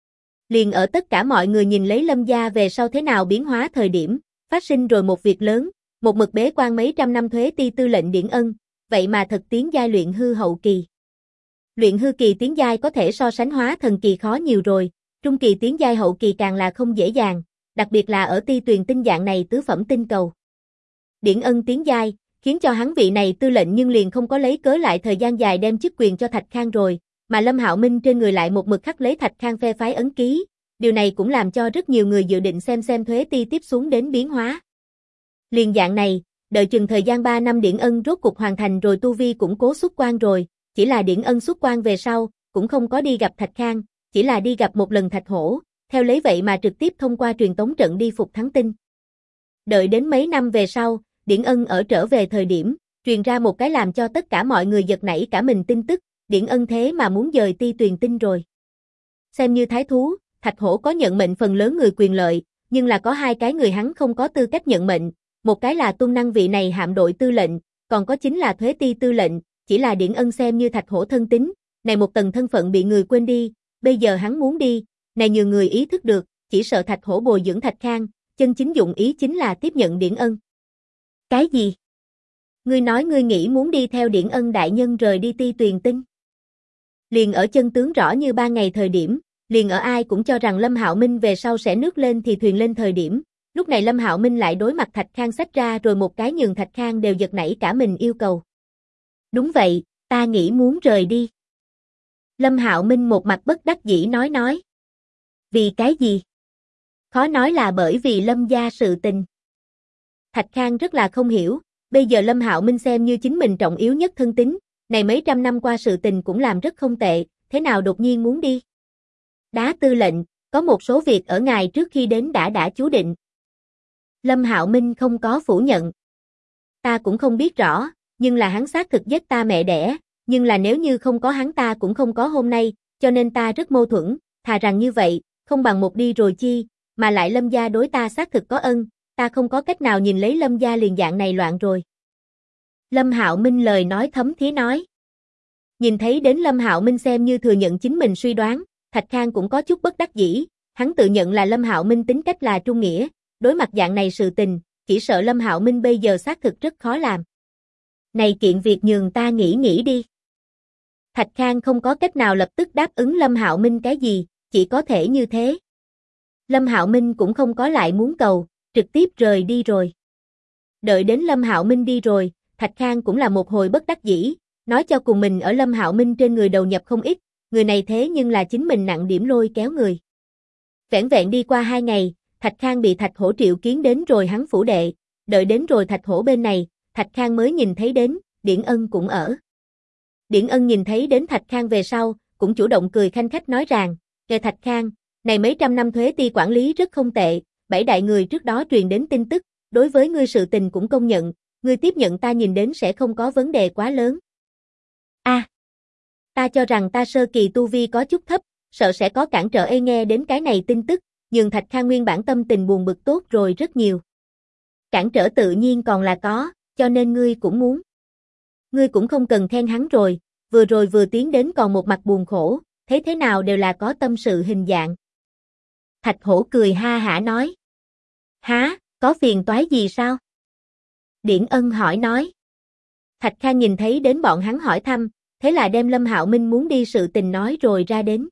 Speaker 1: Liền ở tất cả mọi người nhìn lấy Lâm gia về sau thế nào biến hóa thời điểm, phát sinh rồi một việc lớn, một mực bế quan mấy trăm năm Thuế Ti tư lệnh Điển Ân, vậy mà thật tiến giai luyện hư hậu kỳ. Luyện hư kỳ tiến giai có thể so sánh hóa thần kỳ khó nhiều rồi, trung kỳ tiến giai hậu kỳ càng là không dễ dàng, đặc biệt là ở Ti Tuyền Tinh dạng này tứ phẩm tinh cầu. Điển Ân tiến giai, khiến cho hắn vị này tư lệnh nhưng liền không có lấy cớ lại thời gian dài đem chức quyền cho Thạch Khang rồi, mà Lâm Hạo Minh trên người lại một mực khắc lấy Thạch Khang phe phái ấn ký, điều này cũng làm cho rất nhiều người dự định xem Thuế Ti tiếp xuống đến biến hóa. Liền dạng này, đợi chừng thời gian 3 năm Điển Ân rốt cục hoàn thành rồi tu vi củng cố xuất quan rồi, chỉ là Điển Ân xuất quan về sau, cũng không có đi gặp Thạch Khang, chỉ là đi gặp một lần Thạch Hổ, theo lấy vậy mà trực tiếp thông qua truyền tống trận đi Phục Thắng Tinh. Đợi đến mấy năm về sau, Điển Ân ở trở về thời điểm, truyền ra một cái làm cho tất cả mọi người giật nảy cả mình tin tức, Điển Ân thế mà muốn dời Ti Tuyền Tinh rồi. Xem như thái thú, Thạch Hổ có nhận mệnh phần lớn người quyền lợi, nhưng là có hai cái người hắn không có tư cách nhận mệnh, một cái là Tuân Năng vị này hạm đội tư lệnh, còn có chính là Thuế Ti tư lệnh, chỉ là Điển Ân xem như Thạch Hổ thân tín, này một tầng thân phận bị người quên đi, bây giờ hắn muốn đi, này nhiều người ý thức được, chỉ sợ Thạch Hổ bồi dưỡng Thạch Khang, chân chính dụng ý chính là tiếp nhận Điển Ân. Cái gì? Ngươi nói ngươi nghĩ muốn đi theo Điển Ân đại nhân rời đi Ti Tuyền Tinh? Liền ở chân tướng rõ như ba ngày thời điểm, liền ở ai cũng cho rằng Lâm Hạo Minh về sau sẽ nước lên thì thuyền lên thời điểm, lúc này Lâm Hạo Minh lại đối mặt Thạch Khang xách ra rồi một cái nhường Thạch Khang đều giật nảy cả mình yêu cầu. Đúng vậy, ta nghĩ muốn rời đi. Lâm Hạo Minh một mặt bất đắc dĩ nói. Vì cái gì? Khó nói là bởi vì Lâm gia sự tình. Thạch Khang rất là không hiểu, bây giờ Lâm Hạo Minh xem như chính mình trọng yếu nhất thân tín, này mấy trăm năm qua sự tình cũng làm rất không tệ, thế nào đột nhiên muốn đi? Đá tư lệnh, có một số việc ở ngài trước khi đến đã chú định. Lâm Hạo Minh không có phủ nhận. Ta cũng không biết rõ, nhưng là hắn xác thực giết ta mẹ đẻ, nhưng là nếu như không có hắn ta cũng không có hôm nay, cho nên ta rất mâu thuẫn, thà rằng như vậy, không bằng một đi rồi chi, mà lại Lâm gia đối ta xác thực có ân, ta không có cách nào nhìn lấy Lâm gia liền dạng này loạn rồi. Lâm Hạo Minh lời nói thấm thía nói. Nhìn thấy đến Lâm Hạo Minh xem như thừa nhận chính mình suy đoán, Thạch Khang cũng có chút bất đắc dĩ, hắn tự nhận là Lâm Hạo Minh tính cách là trung nghĩa, đối mặt dạng này sự tình, chỉ sợ Lâm Hạo Minh bây giờ xác thực rất khó làm. Này kiện việc nhường ta nghĩ đi. Thạch Khang không có cách nào lập tức đáp ứng Lâm Hạo Minh cái gì, chỉ có thể như thế. Lâm Hạo Minh cũng không có lại muốn cầu, trực tiếp rời đi rồi. Đợi đến Lâm Hạo Minh đi rồi, Thạch Khang cũng là một hồi bất đắc dĩ, nói cho cùng mình ở Lâm Hạo Minh trên người đầu nhập không ít, người này thế nhưng là chính mình nặng điểm lôi kéo người. Vẻn vẹn đi qua 2 ngày, Thạch Khang bị Thạch Hổ triệu kiến đến rồi hắn phủ đệ, đợi đến rồi Thạch Hổ bên này, Thạch Khang mới nhìn thấy đến, Điển Ân cũng ở. Điển Ân nhìn thấy đến Thạch Khang về sau, cũng chủ động cười khanh khách nói rằng, nghe Thạch Khang, này mấy trăm năm Thuế Ti quản lý rất không tệ, 7 đại người trước đó truyền đến tin tức, đối với ngươi sự tình cũng công nhận, ngươi tiếp nhận ta nhìn đến sẽ không có vấn đề quá lớn. Ta cho rằng ta sơ kỳ tu vi có chút thấp, sợ sẽ có cản trở nghe đến cái này tin tức, nhưng Thạch Khang nguyên bản tâm tình buồn bực tốt rồi rất nhiều. Cản trở tự nhiên còn là có, cho nên ngươi cũng muốn. Ngươi cũng không cần khen hắn rồi vừa tiến đến còn một mặt buồn khổ, thấy thế nào đều là có tâm sự hình dạng. Thạch Hổ cười ha hả nói. Há, có phiền toái gì sao? Điển Ân hỏi nói. Thạch Khang nhìn thấy đến bọn hắn hỏi thăm, thế là đem Lâm Hạo Minh muốn đi sự tình nói rồi ra đến.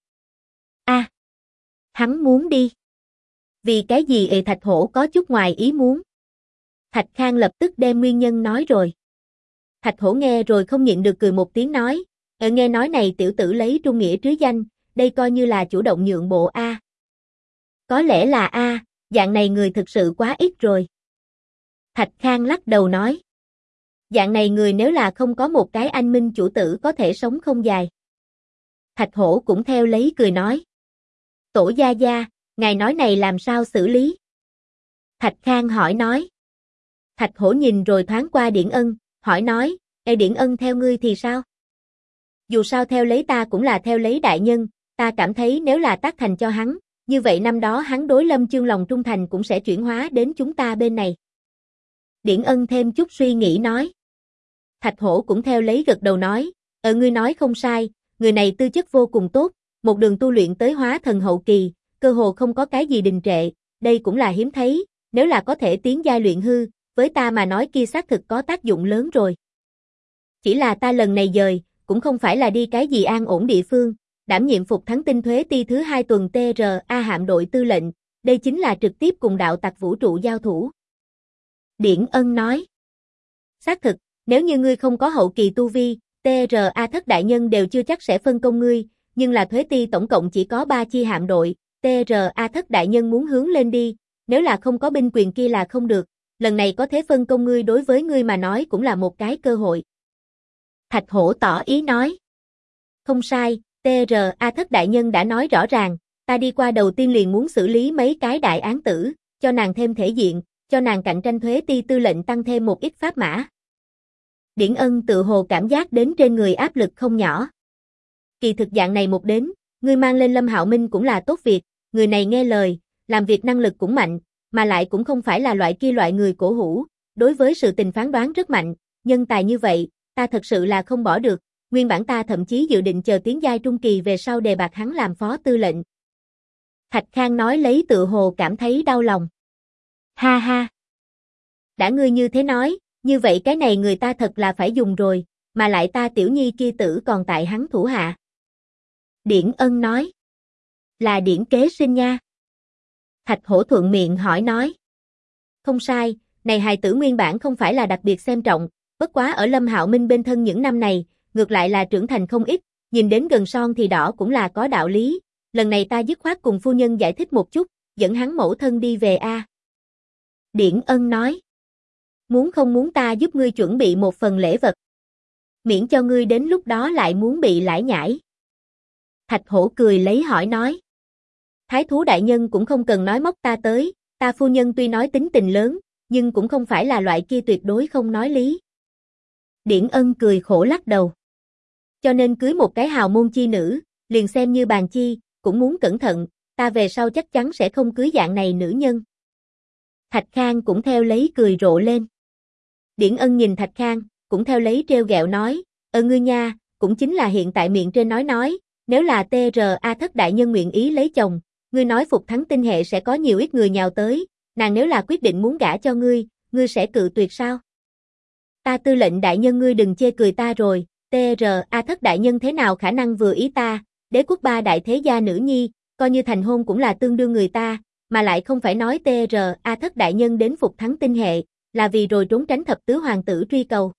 Speaker 1: Hắn muốn đi. Vì cái gì Thạch Hổ có chút ngoài ý muốn. Thạch Khang lập tức đem nguyên nhân nói rồi. Thạch Hổ nghe rồi không nhịn được cười một tiếng nói, nghe nói này tiểu tử lấy trung nghĩa trứ danh, đây coi như là chủ động nhượng bộ a. Có lẽ là dạng này người thực sự quá ít rồi. Thạch Khang lắc đầu nói. Dạng này người nếu là không có một cái anh minh chủ tử có thể sống không dài. Thạch Hổ cũng theo lấy cười nói. Tổ gia gia, ngài nói này làm sao xử lý? Thạch Khang hỏi nói. Thạch Hổ nhìn rồi thoáng qua Điển Ân, hỏi nói, Điển Ân theo ngươi thì sao? Dù sao theo lấy ta cũng là theo lấy đại nhân, ta cảm thấy nếu là tác thành cho hắn, như vậy năm đó hắn đối Lâm Chương lòng trung thành cũng sẽ chuyển hóa đến chúng ta bên này. Điển Ân thêm chút suy nghĩ nói. Thạch Hổ cũng theo lấy gật đầu nói, ngươi nói không sai, người này tư chất vô cùng tốt, một đường tu luyện tới hóa thần hậu kỳ, cơ hồ không có cái gì đình trệ, đây cũng là hiếm thấy, nếu là có thể tiến giai luyện hư, với ta mà nói kia xác thực có tác dụng lớn rồi. Chỉ là ta lần này dời, cũng không phải là đi cái gì an ổn địa phương, đảm nhiệm Phục Thắng Tinh Thuế Ti thứ 2 tuần TRA hạm đội tư lệnh, đây chính là trực tiếp cùng đạo tặc vũ trụ giao thủ. Điển Ân nói. Xác thực, nếu như ngươi không có hậu kỳ tu vi, TRA thất đại nhân đều chưa chắc sẽ phân công ngươi, nhưng là Thuế Ti tổng cộng chỉ có 3 chi hạm đội, TRA thất đại nhân muốn hướng lên đi, nếu là không có binh quyền kia là không được, lần này có thế phân công ngươi đối với ngươi mà nói cũng là một cái cơ hội. Thạch Hổ tỏ ý nói. Không sai, TRA thất đại nhân đã nói rõ ràng, ta đi qua đầu tiên liền muốn xử lý mấy cái đại án tử, cho nàng thêm thể diện, cho nàng cạnh tranh Thuế Ti tư lệnh tăng thêm một ít pháp mã. Điển Ân tự hồ cảm giác đến trên người áp lực không nhỏ. Kỳ thực dạng này một đến, ngươi mang lên Lâm Hạo Minh cũng là tốt việc, người này nghe lời, làm việc năng lực cũng mạnh, mà lại cũng không phải là loại người cổ hủ, đối với sự tình phán đoán rất mạnh, nhân tài như vậy, ta thật sự là không bỏ được, nguyên bản ta thậm chí dự định chờ tiến giai trung kỳ về sau đề bạt hắn làm phó tư lệnh. Thạch Khang nói lấy tự hồ cảm thấy đau lòng. Ha ha. Đã ngươi như thế nói, như vậy cái này người ta thật là phải dùng rồi, mà lại ta tiểu nhi kia tử còn tại hắn thủ hạ. Điển Ân nói. Là Điển kế sinh nha. Thạch Hổ thuận miệng hỏi nói. Không sai, này hài tử nguyên bản không phải là đặc biệt xem trọng, bất quá ở Lâm Hạo Minh bên thân những năm này, ngược lại là trưởng thành không ít, nhìn đến gần son thì đỏ cũng là có đạo lý, lần này ta dứt khoát cùng phu nhân giải thích một chút, dẫn hắn mẫu thân đi về a. Điển Ân nói. Muốn không muốn ta giúp ngươi chuẩn bị một phần lễ vật. Miễn cho ngươi đến lúc đó lại muốn bị lải nhải. Thạch Hổ cười lấy hỏi nói. Thái thú đại nhân cũng không cần nói móc ta tới, ta phu nhân tuy nói tính tình lớn, nhưng cũng không phải là loại kia tuyệt đối không nói lý. Điển Ân cười khổ lắc đầu. Cho nên cưới một cái hào môn chi nữ, liền xem như bàn chi, cũng muốn cẩn thận, ta về sau chắc chắn sẽ không cưới dạng này nữ nhân. Thạch Khang cũng theo lấy cười rộ lên. Điển Ân nhìn Thạch Khang, cũng theo lấy trêu ghẹo nói, ngươi nha, cũng chính là hiện tại miệng trên nói, nếu là TRA Thất đại nhân nguyện ý lấy chồng, ngươi nói Phục Thắng tinh hệ sẽ có nhiều ít người nhào tới, nàng nếu là quyết định muốn gả cho ngươi sẽ cự tuyệt sao? Ta tư lệnh đại nhân ngươi đừng chê cười ta rồi, TRA Thất đại nhân thế nào khả năng vừa ý ta, đế quốc ba đại thế gia nữ nhi, coi như thành hôn cũng là tương đương người ta, mà lại không phải nói TRA Thất đại nhân đến Phục Thắng tinh hệ, là vì rồi trốn tránh thập tứ hoàng tử truy cầu.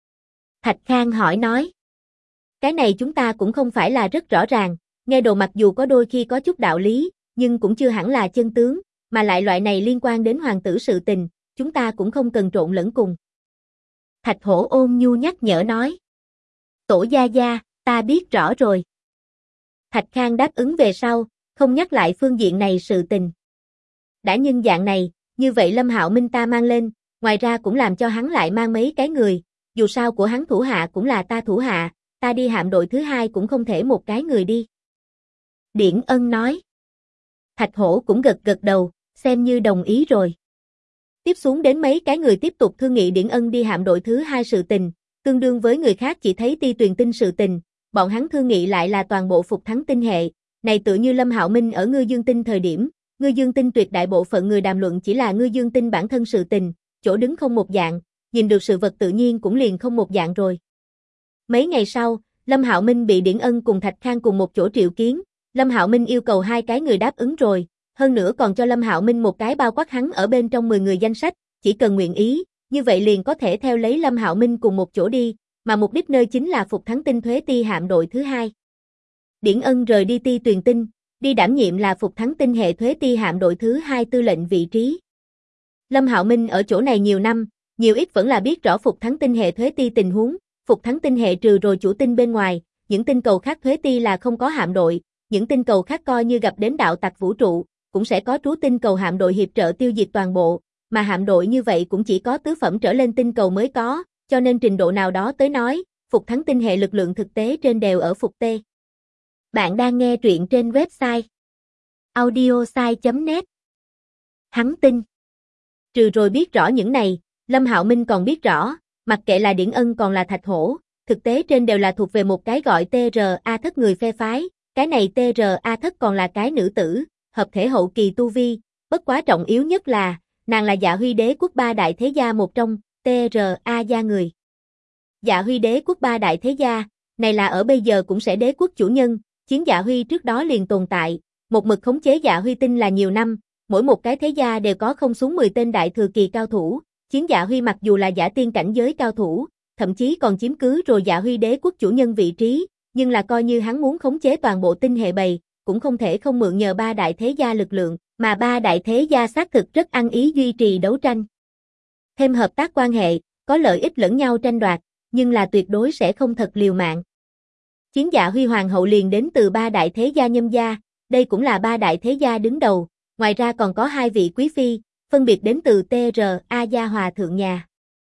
Speaker 1: Thạch Khang hỏi nói. Cái này chúng ta cũng không phải là rất rõ ràng, nghe đồ mặc dù có đôi khi có chút đạo lý, nhưng cũng chưa hẳn là chân tướng, mà lại loại này liên quan đến hoàng tử sự tình, chúng ta cũng không cần trộn lẫn cùng. Thạch Hổ ôn nhu nhắc nhở nói. Tổ gia gia, ta biết rõ rồi. Thạch Khang đáp ứng về sau, không nhắc lại phương diện này sự tình. Đã nhân dạng này, như vậy Lâm Hạo Minh ta mang lên, ngoài ra cũng làm cho hắn lại mang mấy cái người, dù sao của hắn thủ hạ cũng là ta thủ hạ, ta đi hạm đội thứ hai cũng không thể một cái người đi. Điển Ân nói. Thạch Hổ cũng gật đầu, xem như đồng ý rồi. Tiếp xuống đến mấy cái người tiếp tục thương nghị Điển Ân đi hạm đội thứ hai sự tình, tương đương với người khác chỉ thấy Ti Tuyền Tinh sự tình, bọn hắn thương nghị lại là toàn bộ Phục Thắng tinh hệ, này tựa như Lâm Hạo Minh ở Ngư Dương Tinh thời điểm, Ngư Dương Tinh tuyệt đại bộ phận người đàm luận chỉ là Ngư Dương Tinh bản thân sự tình, chỗ đứng không một dạng, nhìn được sự vật tự nhiên cũng liền không một dạng rồi. Mấy ngày sau, Lâm Hạo Minh bị Điển Ân cùng Thạch Khang cùng một chỗ triệu kiến, Lâm Hạo Minh yêu cầu hai cái người đáp ứng rồi, hơn nữa còn cho Lâm Hạo Minh một cái bao quát hắn ở bên trong 10 người danh sách, chỉ cần nguyện ý, như vậy liền có thể theo lấy Lâm Hạo Minh cùng một chỗ đi, mà mục đích nơi chính là Phục Thắng tinh thuế ti hạm đội thứ hai. Điển Ân rời đi Ti Tuyền Tinh, đi đảm nhiệm là Phục Thắng tinh hệ thuế ti hạm đội thứ hai tư lệnh vị trí. Lâm Hạo Minh ở chỗ này nhiều năm, nhiều ít vẫn là biết rõ Phục Thắng tinh hệ thuế ti tình huống, Phục Thắng tinh hệ trừ rồi chủ tinh bên ngoài, những tinh cầu khác thuế ti là không có hạm đội, những tinh cầu khác coi như gặp đến đạo tặc vũ trụ, cũng sẽ có trú tinh cầu hạm đội hiệp trợ tiêu diệt toàn bộ, mà hạm đội như vậy cũng chỉ có tứ phẩm trở lên tinh cầu mới có, cho nên trình độ nào đó tới nói, Phục Thắng tinh hệ lực lượng thực tế trên đều ở Phục T. Bạn đang nghe truyện trên website audiosai.net. Hắn tin. Trừ rồi biết rõ những này, Lâm Hạo Minh còn biết rõ, mặc kệ là Điển Ân còn là Thạch Hổ, thực tế trên đều là thuộc về một cái gọi TRA Thất người phe phái, cái này TRA Thất còn là cái nữ tử, hợp thể hậu kỳ tu vi, bất quá trọng yếu nhất là, nàng là Dạ Huy đế quốc ba đại thế gia một trong, TRA gia người. Dạ Huy đế quốc ba đại thế gia, này là ở bây giờ cũng sẽ đế quốc chủ nhân, chiến Dạ Huy trước đó liền tồn tại, một mực khống chế Dạ Huy tinh là nhiều năm, mỗi một cái thế gia đều có không xuống 10 tên đại thừa kỳ cao thủ, chiến Dạ Huy mặc dù là giả tiên cảnh giới cao thủ, thậm chí còn chiếm cứ rồi Dạ Huy đế quốc chủ nhân vị trí, nhưng là coi như hắn muốn khống chế toàn bộ tinh hệ bầy, cũng không thể không mượn nhờ ba đại thế gia lực lượng, mà ba đại thế gia xác thực rất ăn ý duy trì đấu tranh. Thêm hợp tác quan hệ, có lợi ích lẫn nhau tranh đoạt, nhưng là tuyệt đối sẽ không thật liều mạng. Chiến Dạ Huy hoàng hậu liền đến từ ba đại thế gia Nhâm gia, đây cũng là ba đại thế gia đứng đầu, ngoài ra còn có hai vị quý phi, phân biệt đến từ TRA gia hòa thượng nhà.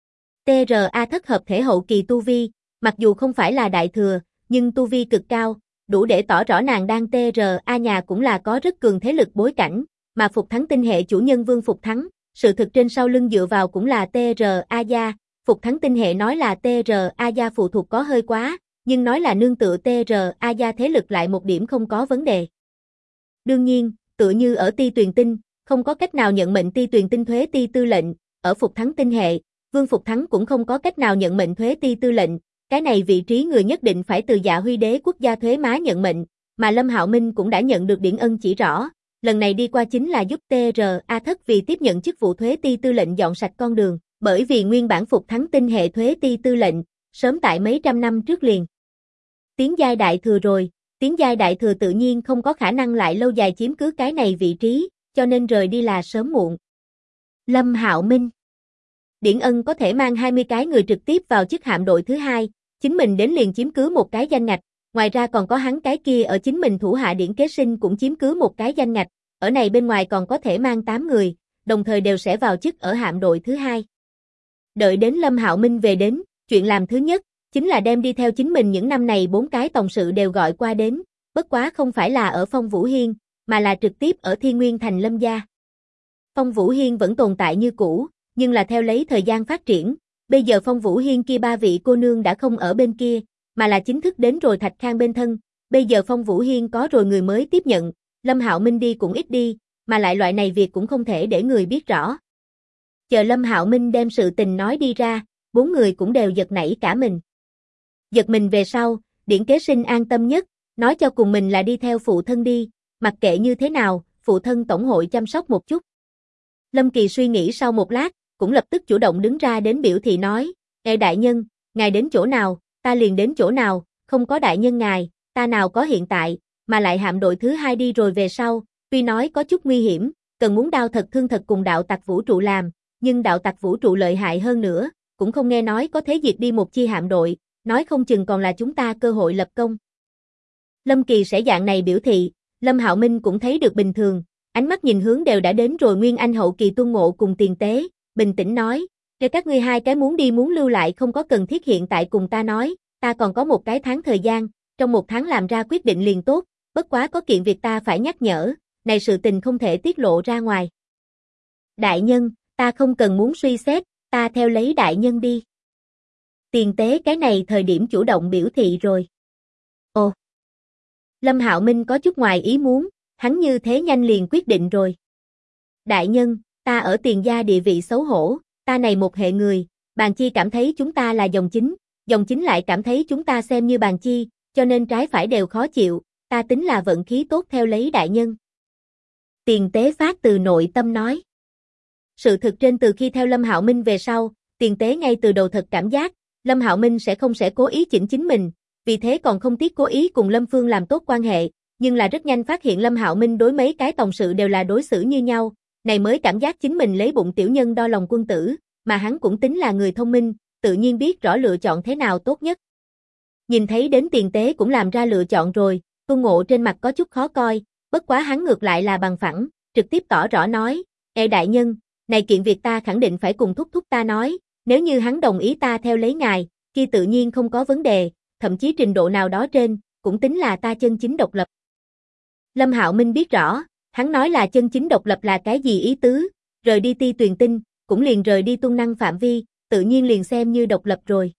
Speaker 1: TRA thất hợp thể hậu kỳ tu vi, mặc dù không phải là đại thừa, nhưng tu vi cực cao, đủ để tỏ rõ nàng đang TRA nhà cũng là có rất cường thế lực bối cảnh, mà Phục Thắng tinh hệ chủ nhân Vương Phục Thắng, sự thực trên sau lưng dựa vào cũng là TRA gia, Phục Thắng tinh hệ nói là TRA gia phụ thuộc có hơi quá, nhưng nói là nương tựa TRA gia thế lực lại một điểm không có vấn đề. Đương nhiên, tựa như ở Ti Tuyền Tinh, không có cách nào nhận mệnh Ti Tuyền Tinh thuế ti tư lệnh, ở Phục Thắng tinh hệ, Vương Phục Thắng cũng không có cách nào nhận mệnh thuế ti tư lệnh, cái này vị trí người nhất định phải từ Dạ Huy Đế quốc gia thuế má nhận mệnh, mà Lâm Hạo Minh cũng đã nhận được điển ân chỉ rõ, lần này đi qua chính là giúp TRA thất vì tiếp nhận chức vụ thuế ti tư lệnh dọn sạch con đường, bởi vì nguyên bản Phục Thắng tinh hệ thuế ti tư lệnh, sớm tại mấy trăm năm trước liền. Tiến giai đại thừa rồi, tiến giai đại thừa tự nhiên không có khả năng lại lâu dài chiếm cứ cái này vị trí, cho nên rời đi là sớm muộn. Lâm Hạo Minh Điển ân có thể mang 20 cái người trực tiếp vào chức hạm đội thứ hai, chính mình đến liền chiếm cứ một cái danh ngạch, ngoài ra còn có hắn cái kia ở chính mình thủ hạ Điển Kế Sinh cũng chiếm cứ một cái danh ngạch, ở này bên ngoài còn có thể mang 8 người, đồng thời đều sẽ vào chức ở hạm đội thứ hai. Đợi đến Lâm Hạo Minh về đến, chuyện làm thứ nhất, chính là đem đi theo chính mình những năm này 4 cái tổng sự đều gọi qua đến, bất quá không phải là ở Phong Vũ Hiên, mà là trực tiếp ở Thiên Nguyên Thành Lâm gia. Phong Vũ Hiên vẫn tồn tại như cũ, nhưng là theo lấy thời gian phát triển, bây giờ Phong Vũ Hiên kia 3 vị cô nương đã không ở bên kia, mà là chính thức đến rồi Thạch Khang bên thân, bây giờ Phong Vũ Hiên có rồi người mới tiếp nhận, Lâm Hạo Minh đi cũng ít đi, mà lại loại này việc cũng không thể để người biết rõ. Chờ Lâm Hạo Minh đem sự tình nói đi ra, 4 người cũng đều giật nảy cả mình. Giật mình về sau, Điển Kế Sinh an tâm nhất, nói cho cùng mình là đi theo phụ thân đi, mặc kệ như thế nào, phụ thân tổng hội chăm sóc một chút. Lâm Kỳ suy nghĩ sau một lát, cũng lập tức chủ động đứng ra đến biểu thị nói, Ê đại nhân, ngài đến chỗ nào, ta liền đến chỗ nào, không có đại nhân ngài, ta nào có hiện tại, mà lại hạm đội thứ hai đi rồi về sau, tuy nói có chút nguy hiểm, cần muốn đao thật thương thật cùng đạo tặc vũ trụ làm, nhưng đạo tặc vũ trụ lợi hại hơn nữa, cũng không nghe nói có thế diệt đi một chi hạm đội, nói không chừng còn là chúng ta cơ hội lập công. Lâm Kỳ sẽ dạng này biểu thị, Lâm Hạo Minh cũng thấy được bình thường, ánh mắt nhìn hướng đều đã đến rồi Nguyên Anh hậu kỳ Tuân Ngộ cùng Tiền Tế, bình tĩnh nói, nếu các ngươi hai cái muốn đi muốn lưu lại không có cần thiết hiện tại cùng ta nói, ta còn có một cái tháng thời gian, trong một tháng làm ra quyết định liền tốt, bất quá có kiện việc ta phải nhắc nhở, này sự tình không thể tiết lộ ra ngoài. Đại nhân, ta không cần muốn suy xét, ta theo lấy đại nhân đi. Tiền Tế cái này thời điểm chủ động biểu thị rồi. Ồ! Lâm Hạo Minh có chút ngoài ý muốn, hắn như thế nhanh liền quyết định rồi. Đại nhân, ta ở Tiền gia địa vị xấu hổ, ta này một hệ người, Bàn Chi cảm thấy chúng ta là dòng chính lại cảm thấy chúng ta xem như Bàn Chi, cho nên trái phải đều khó chịu, ta tính là vận khí tốt theo lấy đại nhân. Tiền Tế phát từ nội tâm nói. Sự thực trên từ khi theo Lâm Hạo Minh về sau, Tiền Tế ngay từ đầu thật cảm giác, Lâm Hạo Minh sẽ cố ý chỉnh chính mình, vì thế còn không tiếc cố ý cùng Lâm Phương làm tốt quan hệ, nhưng là rất nhanh phát hiện Lâm Hạo Minh đối mấy cái tòng sự đều là đối xử như nhau, này mới cảm giác chính mình lấy bụng tiểu nhân đo lòng quân tử, mà hắn cũng tính là người thông minh, tự nhiên biết rõ lựa chọn thế nào tốt nhất. Nhìn thấy đến Tiền Tế cũng làm ra lựa chọn rồi, Tuân Ngộ trên mặt có chút khó coi, bất quá hắn ngược lại là bằng phẳng, trực tiếp tỏ rõ nói, Ê đại nhân, này kiện việc ta khẳng định phải cùng thúc thúc ta nói, nếu như hắn đồng ý ta theo lấy ngài, kia tự nhiên không có vấn đề, thậm chí trình độ nào đó trên, cũng tính là ta chân chính độc lập. Lâm Hạo Minh biết rõ, hắn nói là chân chính độc lập là cái gì ý tứ, rời đi Ti Tuyền Tinh, cũng liền rời đi tuân năng phạm vi, tự nhiên liền xem như độc lập rồi.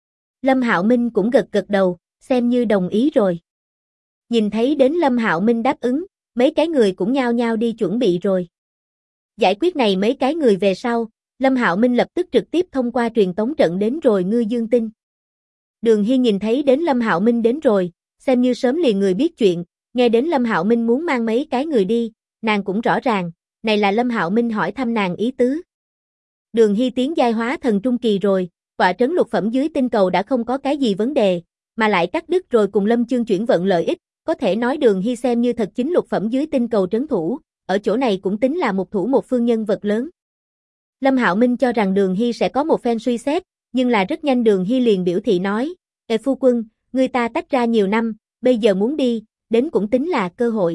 Speaker 1: Lâm Hạo Minh cũng gật gật đầu, xem như đồng ý rồi. Nhìn thấy đến Lâm Hạo Minh đáp ứng, mấy cái người cũng nhao nhao đi chuẩn bị rồi. Giải quyết này mấy cái người về sau, Lâm Hạo Minh lập tức trực tiếp thông qua truyền tống trận đến rồi Ngư Dương Tinh. Đường Hi nhìn thấy đến Lâm Hạo Minh đến rồi, xem như sớm liền người biết chuyện, nghe đến Lâm Hạo Minh muốn mang mấy cái người đi, nàng cũng rõ ràng, này là Lâm Hạo Minh hỏi thăm nàng ý tứ. Đường Hi tiến giai hóa thần trung kỳ rồi, quả trấn lục phẩm dưới tinh cầu đã không có cái gì vấn đề, mà lại cắt đứt rồi cùng Lâm Chương chuyển vận lợi ích, có thể nói Đường Hi xem như thật chính lục phẩm dưới tinh cầu trấn thủ, ở chỗ này cũng tính là một thủ một phương nhân vật lớn. Lâm Hạo Minh cho rằng Đường Hi sẽ có một phen suy xét, nhưng là rất nhanh Đường Hi liền biểu thị nói, Ê phu quân, người ta tách ra nhiều năm, bây giờ muốn đi, đến cũng tính là cơ hội.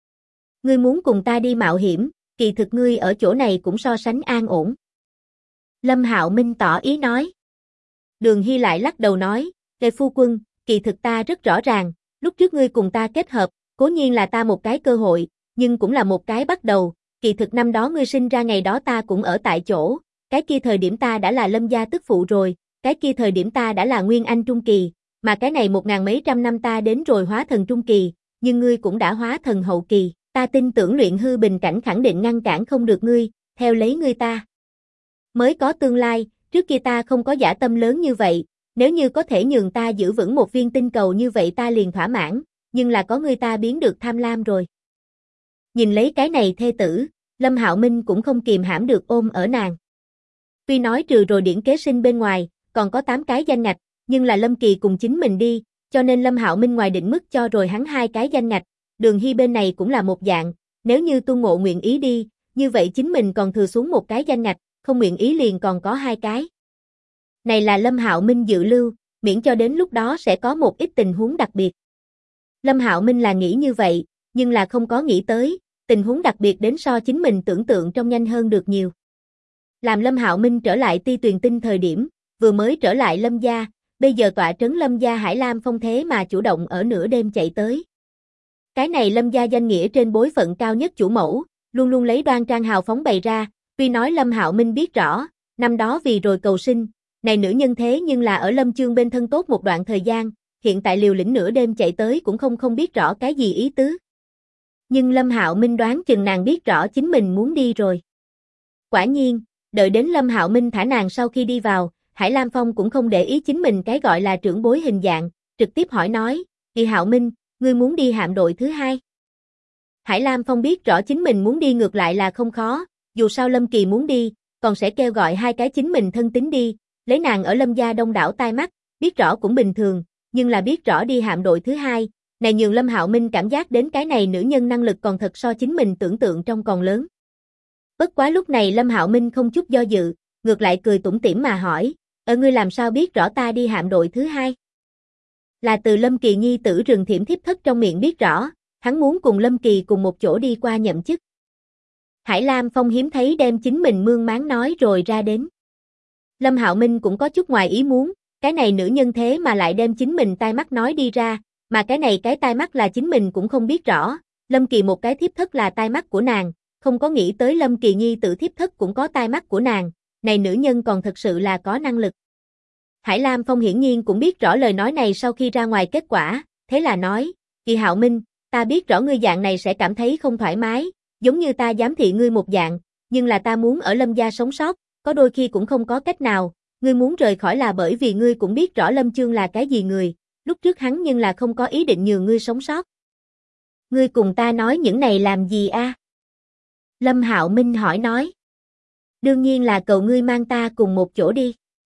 Speaker 1: Ngươi muốn cùng ta đi mạo hiểm, kỳ thực ngươi ở chỗ này cũng so sánh an ổn. Lâm Hạo Minh tỏ ý nói. Đường Hy lại lắc đầu nói, Lê phu quân, kỳ thực ta rất rõ ràng, lúc trước ngươi cùng ta kết hợp, cố nhiên là ta một cái cơ hội, nhưng cũng là một cái bắt đầu, kỳ thực năm đó ngươi sinh ra ngày đó ta cũng ở tại chỗ, cái kia thời điểm ta đã là Lâm gia tức phụ rồi, cái kia thời điểm ta đã là Nguyên Anh Trung Kỳ, mà cái này 1000 mấy trăm năm ta đến rồi hóa thần Trung Kỳ, nhưng ngươi cũng đã hóa thần Hậu Kỳ, ta tin tưởng luyện hư bình cảnh khẳng định ngăn cản không được ngươi, theo lấy ngươi ta mới có tương lai, trước kia ta không có dã tâm lớn như vậy, nếu như có thể nhường ta giữ vững một viên tinh cầu như vậy ta liền thỏa mãn, nhưng là có ngươi ta biến được tham lam rồi. Nhìn lấy cái này thê tử, Lâm Hạo Minh cũng không kìm hãm được ôm ở nàng. Tuy nói trừ rồi điển kế sinh bên ngoài, còn có 8 cái danh ngạch, nhưng là Lâm Kỳ cùng chính mình đi, cho nên Lâm Hạo Minh ngoài định mức cho rồi hắn 2 cái danh ngạch, Đường Hy bên này cũng là một dạng, nếu như Tu Ngộ nguyện ý đi, như vậy chính mình còn thừa xuống một cái danh ngạch, không nguyện ý liền còn có 2 cái. Này là Lâm Hạo Minh dự lưu, miễn cho đến lúc đó sẽ có một ít tình huống đặc biệt. Lâm Hạo Minh là nghĩ như vậy, nhưng là không có nghĩ tới, tình huống đặc biệt đến so chính mình tưởng tượng trong nhanh hơn được nhiều. Làm Lâm Hạo Minh trở lại Ti Tuyền Tinh thời điểm, vừa mới trở lại Lâm gia, bây giờ tọa trấn Lâm gia Hải Lam Phong thế mà chủ động ở nửa đêm chạy tới. Cái này Lâm gia danh nghĩa trên bối phận cao nhất chủ mẫu, luôn luôn lấy đoan trang hào phóng bày ra, tuy nói Lâm Hạo Minh biết rõ, năm đó vì rồi cầu sinh, này nữ nhân thế nhưng là ở Lâm Chương bên thân tốt một đoạn thời gian, hiện tại liều lĩnh nửa đêm chạy tới cũng không biết rõ cái gì ý tứ. Nhưng Lâm Hạo Minh đoán chừng nàng biết rõ chính mình muốn đi rồi. Quả nhiên, đợi đến Lâm Hạo Minh thả nàng sau khi đi vào, Hải Lam Phong cũng không để ý chính mình cái gọi là trưởng bối hình dạng, trực tiếp hỏi nói, Kỳ Hạo Minh, ngươi muốn đi hạm đội thứ 2. Hải Lam Phong biết rõ chính mình muốn đi ngược lại là không khó, dù sao Lâm Kỳ muốn đi, còn sẽ kêu gọi 2 cái chính mình thân tín đi, lấy nàng ở Lâm gia đông đảo tai mắt, biết rõ cũng bình thường, nhưng là biết rõ đi hạm đội thứ 2, này nhường Lâm Hạo Minh cảm giác đến cái này nữ nhân năng lực còn thật so chính mình tưởng tượng trong còn lớn. Bất quá lúc này Lâm Hạo Minh không chút do dự, ngược lại cười tủm tỉm mà hỏi, ngươi làm sao biết rõ ta đi hạm đội thứ 2? Là từ Lâm Kỳ nhi tử Rừng Thiểm Thiếp Thất trong miệng biết rõ, hắn muốn cùng Lâm Kỳ cùng một chỗ đi qua nhậm chức. Hải Lam Phong hiếm thấy đem chính mình mương máng nói rồi ra đến. Lâm Hạo Minh cũng có chút ngoài ý muốn, cái này nữ nhân thế mà lại đem chính mình tai mắt nói đi ra, mà cái này cái tai mắt là chính mình cũng không biết rõ, Lâm Kỳ một cái thiếp thất là tai mắt của nàng, không có nghĩ tới Lâm Kỳ nhi tự thiếp thất cũng có tai mắt của nàng, này nữ nhân còn thật sự là có năng lực. Hải Lam Phong hiển nhiên cũng biết rõ lời nói này sau khi ra ngoài kết quả, thế là nói, Kỳ Hạo Minh, ta biết rõ ngươi dạng này sẽ cảm thấy không thoải mái, giống như ta giám thị ngươi một dạng, nhưng là ta muốn ở Lâm gia sống sót, có đôi khi cũng không có cách nào, ngươi muốn rời khỏi là bởi vì ngươi cũng biết rõ Lâm Chương là cái gì người, lúc trước hắn nhưng là không có ý định nhường ngươi sống sót. Ngươi cùng ta nói những này làm gì a? Lâm Hạo Minh hỏi nói. Đương nhiên là cầu ngươi mang ta cùng một chỗ đi.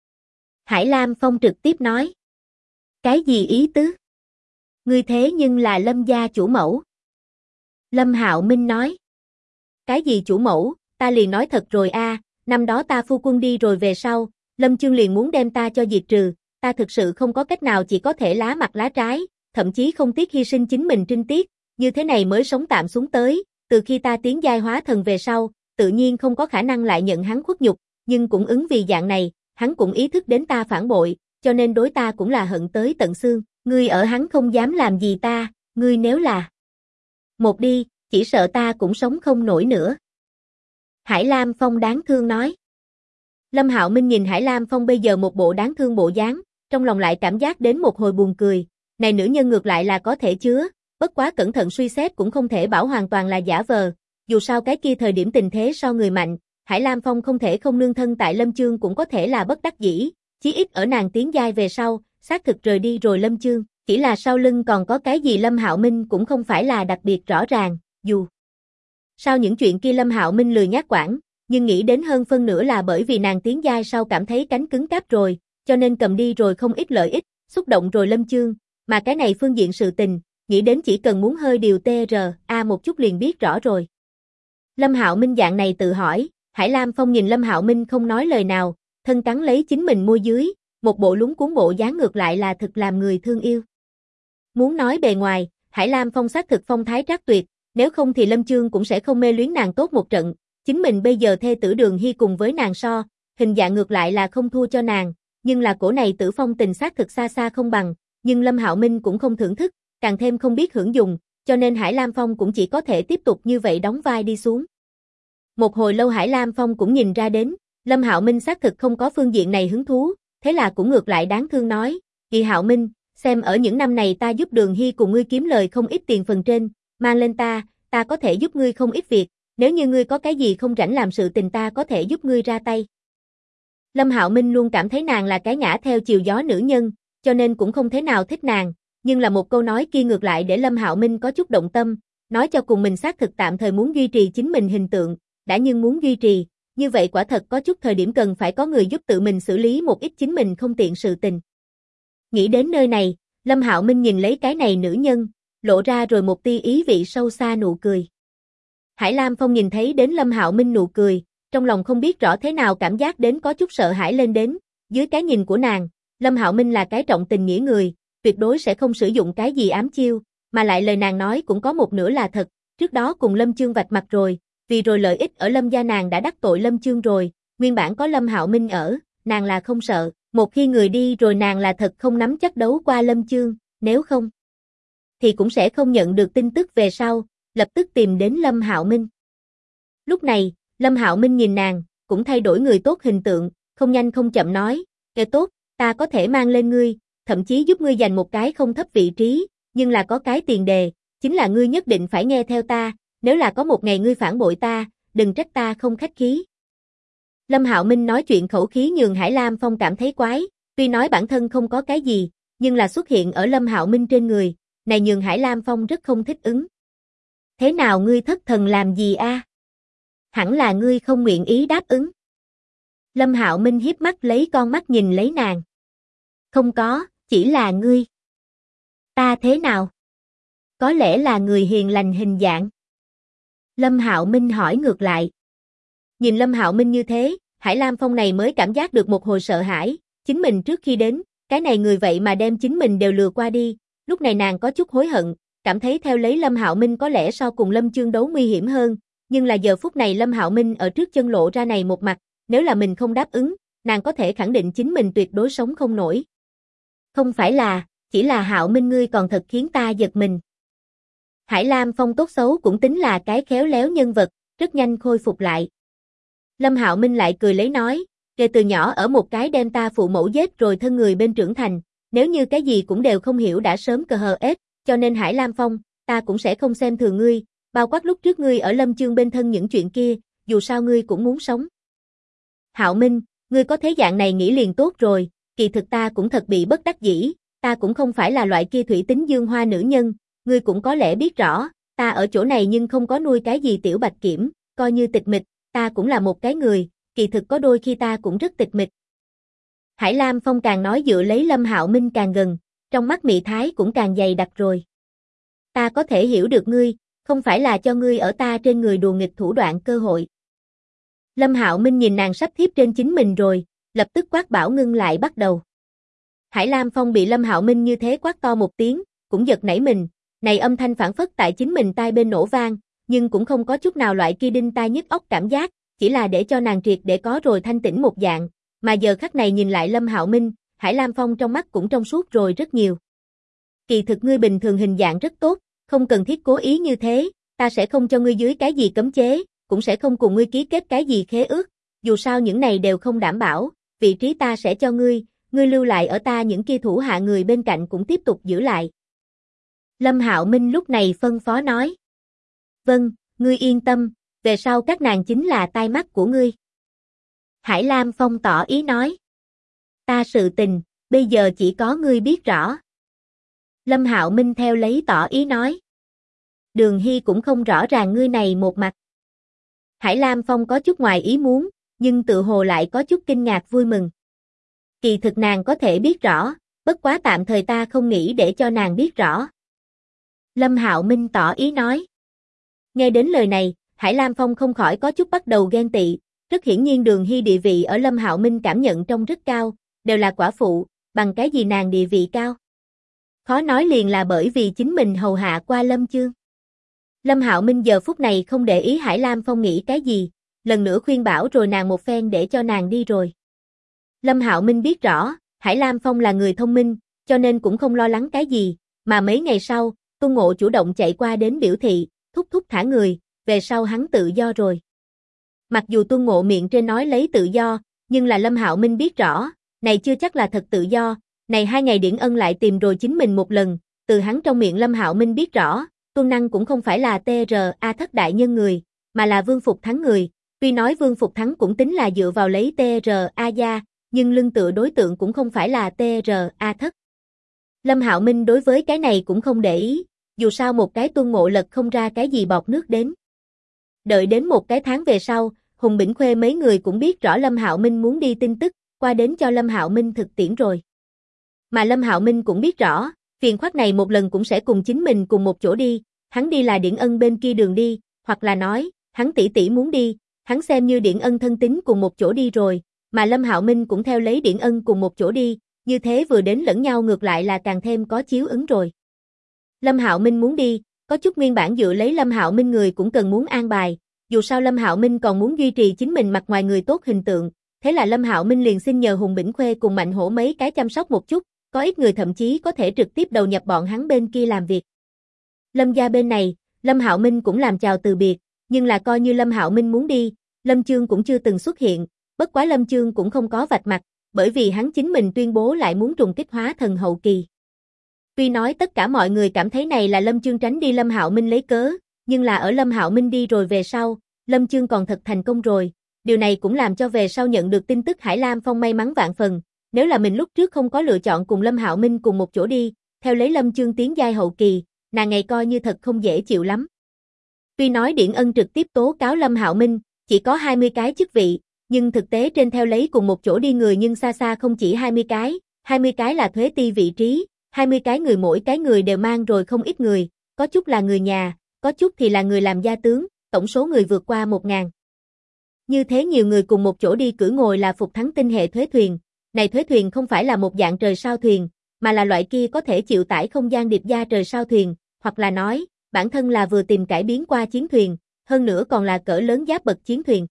Speaker 1: Hải Lam Phong trực tiếp nói. Cái gì ý tứ? Ngươi thế nhưng là Lâm gia chủ mẫu. Lâm Hạo Minh nói. Cái gì chủ mẫu, ta liền nói thật rồi a, năm đó ta phu quân đi rồi về sau, Lâm Chương liền muốn đem ta cho diệt trừ, ta thực sự không có cách nào chỉ có thể lá mặt lá trái, thậm chí không tiếc hy sinh chính mình trinh tiết, như thế này mới sống tạm xuống tới, từ khi ta tiến giai hóa thần về sau, tự nhiên không có khả năng lại nhận hắn khuất nhục, nhưng cũng ứng vì dạng này, hắn cũng ý thức đến ta phản bội, cho nên đối ta cũng là hận tới tận xương, ngươi ở hắn không dám làm gì ta, ngươi nếu là một đi, chỉ sợ ta cũng sống không nổi nữa. Hải Lam Phong đáng thương nói. Lâm Hạo Minh nhìn Hải Lam Phong bây giờ một bộ đáng thương bộ dáng, trong lòng lại cảm giác đến một hồi buồn cười, này nữ nhân ngược lại là có thể chứa, bất quá cẩn thận suy xét cũng không thể bảo hoàn toàn là giả vờ, dù sao cái kia thời điểm tình thế so người mạnh, Hải Lam Phong không thể không nương thân tại Lâm Chương cũng có thể là bất đắc dĩ, chí ít ở nàng tiến giai về sau, xác thực rời đi rồi Lâm Chương, chỉ là sau lưng còn có cái gì Lâm Hạo Minh cũng không phải là đặc biệt rõ ràng, dù sau những chuyện kia Lâm Hạo Minh lười nhác quản, nhưng nghĩ đến hơn phân nửa là bởi vì nàng tiến giai sau cảm thấy cánh cứng cáp rồi, cho nên cầm đi rồi không ít lợi ích, xúc động rồi Lâm Chương, mà cái này phương diện sự tình, nghĩ đến chỉ cần muốn hơi điều TRA một chút liền biết rõ rồi. Lâm Hạo Minh dạng này tự hỏi, Hải Lam Phong nhìn Lâm Hạo Minh không nói lời nào, thân cắn lấy chính mình môi dưới, một bộ lúng cuốn bộ dáng ngược lại là thực làm người thương yêu. Muốn nói bề ngoài, Hải Lam Phong xác thực phong thái trác tuyệt, nếu không thì Lâm Chương cũng sẽ không mê luyến nàng tốt một trận, chính mình bây giờ thê tử Đường Hy cùng với nàng so, hình dạng ngược lại là không thua cho nàng, nhưng là cổ này tử phong tình xác thực xa xa không bằng, nhưng Lâm Hạo Minh cũng không thưởng thức, càng thêm không biết hưởng dùng, cho nên Hải Lam Phong cũng chỉ có thể tiếp tục như vậy đóng vai đi xuống. Một hồi lâu Hải Lam Phong cũng nhìn ra đến, Lâm Hạo Minh xác thực không có phương diện này hứng thú, thế là cũng ngược lại đáng thương nói, Kỳ Hạo Minh, xem ở những năm này ta giúp Đường Hy cùng ngươi kiếm lời không ít tiền phần trên, mang lên ta có thể giúp ngươi không ít việc, nếu như ngươi có cái gì không rảnh làm sự tình ta có thể giúp ngươi ra tay. Lâm Hạo Minh luôn cảm thấy nàng là cái ngã theo chiều gió nữ nhân, cho nên cũng không thế nào thích nàng, nhưng là một câu nói kia ngược lại để Lâm Hạo Minh có chút động tâm, nói cho cùng mình xác thực tạm thời muốn duy trì chính mình hình tượng, đã nhưng muốn duy trì, như vậy quả thật có chút thời điểm cần phải có người giúp tự mình xử lý một ít chính mình không tiện sự tình. Nghĩ đến nơi này, Lâm Hạo Minh nhìn lấy cái này nữ nhân, lộ ra rồi một tia ý vị sâu xa nụ cười. Hải Lam Phong nhìn thấy đến Lâm Hạo Minh nụ cười, trong lòng không biết rõ thế nào cảm giác đến có chút sợ hãi lên đến, dưới cái nhìn của nàng, Lâm Hạo Minh là cái trọng tình nghĩa người, tuyệt đối sẽ không sử dụng cái gì ám chiêu, mà lại lời nàng nói cũng có một nửa là thật, trước đó cùng Lâm Chương vạch mặt rồi, vì rồi lợi ích ở Lâm gia nàng đã đắc tội Lâm Chương rồi, nguyên bản có Lâm Hạo Minh ở, nàng là không sợ, một khi người đi rồi nàng là thật không nắm chắc đấu qua Lâm Chương, nếu không thì cũng sẽ không nhận được tin tức về sau, lập tức tìm đến Lâm Hạo Minh. Lúc này, Lâm Hạo Minh nhìn nàng, cũng thay đổi người tốt hình tượng, không nhanh không chậm nói, kẻ tốt, ta có thể mang lên ngươi, thậm chí giúp ngươi giành một cái không thấp vị trí, nhưng là có cái tiền đề, chính là ngươi nhất định phải nghe theo ta, nếu là có một ngày ngươi phản bội ta, đừng trách ta không khách khí. Lâm Hạo Minh nói chuyện khẩu khí nhường Hải Lam Phong cảm thấy quái, tuy nói bản thân không có cái gì, nhưng là xuất hiện ở Lâm Hạo Minh trên người, này nhường Hải Lam Phong rất không thích ứng. Thế nào ngươi thất thần làm gì a? Hẳn là ngươi không nguyện ý đáp ứng. Lâm Hạo Minh hiếp mắt lấy con mắt nhìn lấy nàng. Không có, chỉ là ngươi. Ta thế nào? Có lẽ là người hiền lành hình dạng. Lâm Hạo Minh hỏi ngược lại. Nhìn Lâm Hạo Minh như thế, Hải Lam Phong này mới cảm giác được một hồi sợ hãi, chính mình trước khi đến, cái này người vậy mà đem chính mình đều lừa qua đi, lúc này nàng có chút hối hận, cảm thấy theo lấy Lâm Hạo Minh có lẽ so cùng Lâm Chương đấu nguy hiểm hơn, nhưng là giờ phút này Lâm Hạo Minh ở trước chân lộ ra này một mặt, nếu là mình không đáp ứng, nàng có thể khẳng định chính mình tuyệt đối sống không nổi. Không phải là, chỉ là Hạo Minh ngươi còn thật khiến ta giật mình. Hải Lam Phong tốt xấu cũng tính là cái khéo léo nhân vật, rất nhanh khôi phục lại. Lâm Hạo Minh lại cười lấy nói, kể từ nhỏ ở một cái đem ta phụ mẫu giết rồi thân người bên trưởng thành, nếu như cái gì cũng đều không hiểu đã sớm cờ hờ ết, cho nên Hải Lam Phong, ta cũng sẽ không xem thường ngươi, bao quát lúc trước ngươi ở Lâm Chương bên thân những chuyện kia, dù sao ngươi cũng muốn sống. Hạo Minh, ngươi có thế dạng này nghĩ liền tốt rồi, kỳ thực ta cũng thật bị bất đắc dĩ, ta cũng không phải là loại kia thủy tính dương hoa nữ nhân, ngươi cũng có lẽ biết rõ, ta ở chỗ này nhưng không có nuôi cái gì tiểu bạch kiểm, coi như tịch mịch, ta cũng là một cái người, kỳ thực có đôi khi ta cũng rất tịch mịch. Hải Lam Phong càng nói dựa lấy Lâm Hạo Minh càng gần, trong mắt mị thái cũng càng dày đặc rồi. Ta có thể hiểu được ngươi, không phải là cho ngươi ở ta trên người đùa nghịch thủ đoạn cơ hội. Lâm Hạo Minh nhìn nàng sắp thiếp trên chính mình rồi, lập tức quát bảo ngưng lại bắt đầu. Hải Lam Phong bị Lâm Hạo Minh như thế quát to một tiếng, cũng giật nảy mình, này âm thanh phản phất tại chính mình tai bên nổ vang, nhưng cũng không có chút nào loại kia đinh tai nhức óc cảm giác, chỉ là để cho nàng triệt để có rồi thanh tĩnh một dạng, mà giờ khắc này nhìn lại Lâm Hạo Minh, Hải Lam Phong trong mắt cũng trong suốt rồi rất nhiều. Kỳ thực ngươi bình thường hình dạng rất tốt, không cần thiết cố ý như thế, ta sẽ không cho ngươi dưới cái gì cấm chế, cũng sẽ không cùng ngươi ký kết cái gì khế ước, dù sao những này đều không đảm bảo, vị trí ta sẽ cho ngươi lưu lại ở ta những kia thủ hạ người bên cạnh cũng tiếp tục giữ lại. Lâm Hạo Minh lúc này phân phó nói. Vâng, ngươi yên tâm, về sau các nàng chính là tai mắt của ngươi. Hải Lam Phong tỏ ý nói. Ta sự tình, bây giờ chỉ có ngươi biết rõ. Lâm Hạo Minh theo lấy tỏ ý nói. Đường Hy cũng không rõ ràng ngươi này một mặt. Hải Lam Phong có chút ngoài ý muốn, nhưng tự hồ lại có chút kinh ngạc vui mừng. Kỳ thực nàng có thể biết rõ, bất quá tạm thời ta không nghĩ để cho nàng biết rõ. Lâm Hạo Minh tỏ ý nói. Nghe đến lời này, Hải Lam Phong không khỏi có chút bắt đầu ghen tị, rất hiển nhiên Đường Hy địa vị ở Lâm Hạo Minh cảm nhận trong rất cao, đều là quả phụ, bằng cái gì nàng địa vị cao. Khó nói liền là bởi vì chính mình hầu hạ qua Lâm Chương. Lâm Hạo Minh giờ phút này không để ý Hải Lam Phong nghĩ cái gì, lần nữa khuyên bảo rồi nàng một phen để cho nàng đi rồi. Lâm Hạo Minh biết rõ, Hải Lam Phong là người thông minh, cho nên cũng không lo lắng cái gì, mà mấy ngày sau, Tôn Ngộ chủ động chạy qua đến biểu thị, thúc thúc thả người, về sau hắn tự do rồi. Mặc dù Tôn Ngộ miệng trên nói lấy tự do, nhưng là Lâm Hạo Minh biết rõ, này chưa chắc là thật tự do, này 2 ngày Điển Ân lại tìm rồi chính mình một lần, từ hắn trong miệng Lâm Hạo Minh biết rõ, Tuân Năng cũng không phải là TRA thất đại nhân người, mà là Vương Phục Thắng người, tuy nói Vương Phục Thắng cũng tính là dựa vào lấy TRA gia, nhưng lưng tựa đối tượng cũng không phải là TRA thất. Lâm Hạo Minh đối với cái này cũng không để ý, dù sao một cái Tôn Ngộ lật không ra cái gì bọt nước đến. Đợi đến một cái tháng về sau, Hùng Bỉnh Khuê mấy người cũng biết rõ Lâm Hạo Minh muốn đi tin tức, qua đến cho Lâm Hạo Minh thực tiễn rồi. Mà Lâm Hạo Minh cũng biết rõ, phiền khoát này một lần cũng sẽ cùng chính mình cùng một chỗ đi, hắn đi là Điển Ân bên kia đường đi, hoặc là nói, hắn tỷ tỷ muốn đi, hắn xem như Điển Ân thân tín cùng một chỗ đi rồi, mà Lâm Hạo Minh cũng theo lấy Điển Ân cùng một chỗ đi, như thế vừa đến lẫn nhau ngược lại là càng thêm có chiếu ứng rồi. Lâm Hạo Minh muốn đi, có chút nguyên bản dựa lấy Lâm Hạo Minh người cũng cần muốn an bài, dù sao Lâm Hạo Minh còn muốn duy trì chính mình mặt ngoài người tốt hình tượng, thế là Lâm Hạo Minh liền xin nhờ Hùng Bỉnh Khuê cùng Mạnh Hổ mấy cái chăm sóc một chút, có ít người thậm chí có thể trực tiếp đầu nhập bọn hắn bên kia làm việc. Lâm gia bên này, Lâm Hạo Minh cũng làm chào từ biệt, nhưng là coi như Lâm Hạo Minh muốn đi, Lâm Chương cũng chưa từng xuất hiện, bất quá Lâm Chương cũng không có vạch mặt, bởi vì hắn chính mình tuyên bố lại muốn trùng kích hóa thần hậu kỳ. Tuy nói tất cả mọi người cảm thấy này là Lâm Chương tránh đi Lâm Hạo Minh lấy cớ, nhưng là ở Lâm Hạo Minh đi rồi về sau, Lâm Chương còn thật thành công rồi, điều này cũng làm cho về sau nhận được tin tức Hải Lam Phong may mắn vạn phần, nếu là mình lúc trước không có lựa chọn cùng Lâm Hạo Minh cùng một chỗ đi, theo lấy Lâm Chương tiến giai hậu kỳ, nàng ngày coi như thật không dễ chịu lắm. Tuy nói Điển Ân trực tiếp tố cáo Lâm Hạo Minh, chỉ có 20 cái chức vị, nhưng thực tế trên theo lấy cùng một chỗ đi người nhưng xa xa không chỉ 20 cái là thuế ti vị trí, 20 cái người mỗi cái người đều mang rồi không ít người, có chút là người nhà, có chút thì là người làm gia tướng, tổng số người vượt qua 1000. Như thế nhiều người cùng một chỗ đi cử ngồi là Phục Thắng tinh hệ thuế thuyền, này thuế thuyền không phải là một dạng trời sao thuyền, mà là loại kia có thể chịu tải không gian điệp gia trời sao thuyền, hoặc là nói, bản thân là vừa tìm cải biến qua chiến thuyền, hơn nữa còn là cỡ lớn giáp bậc chiến thuyền.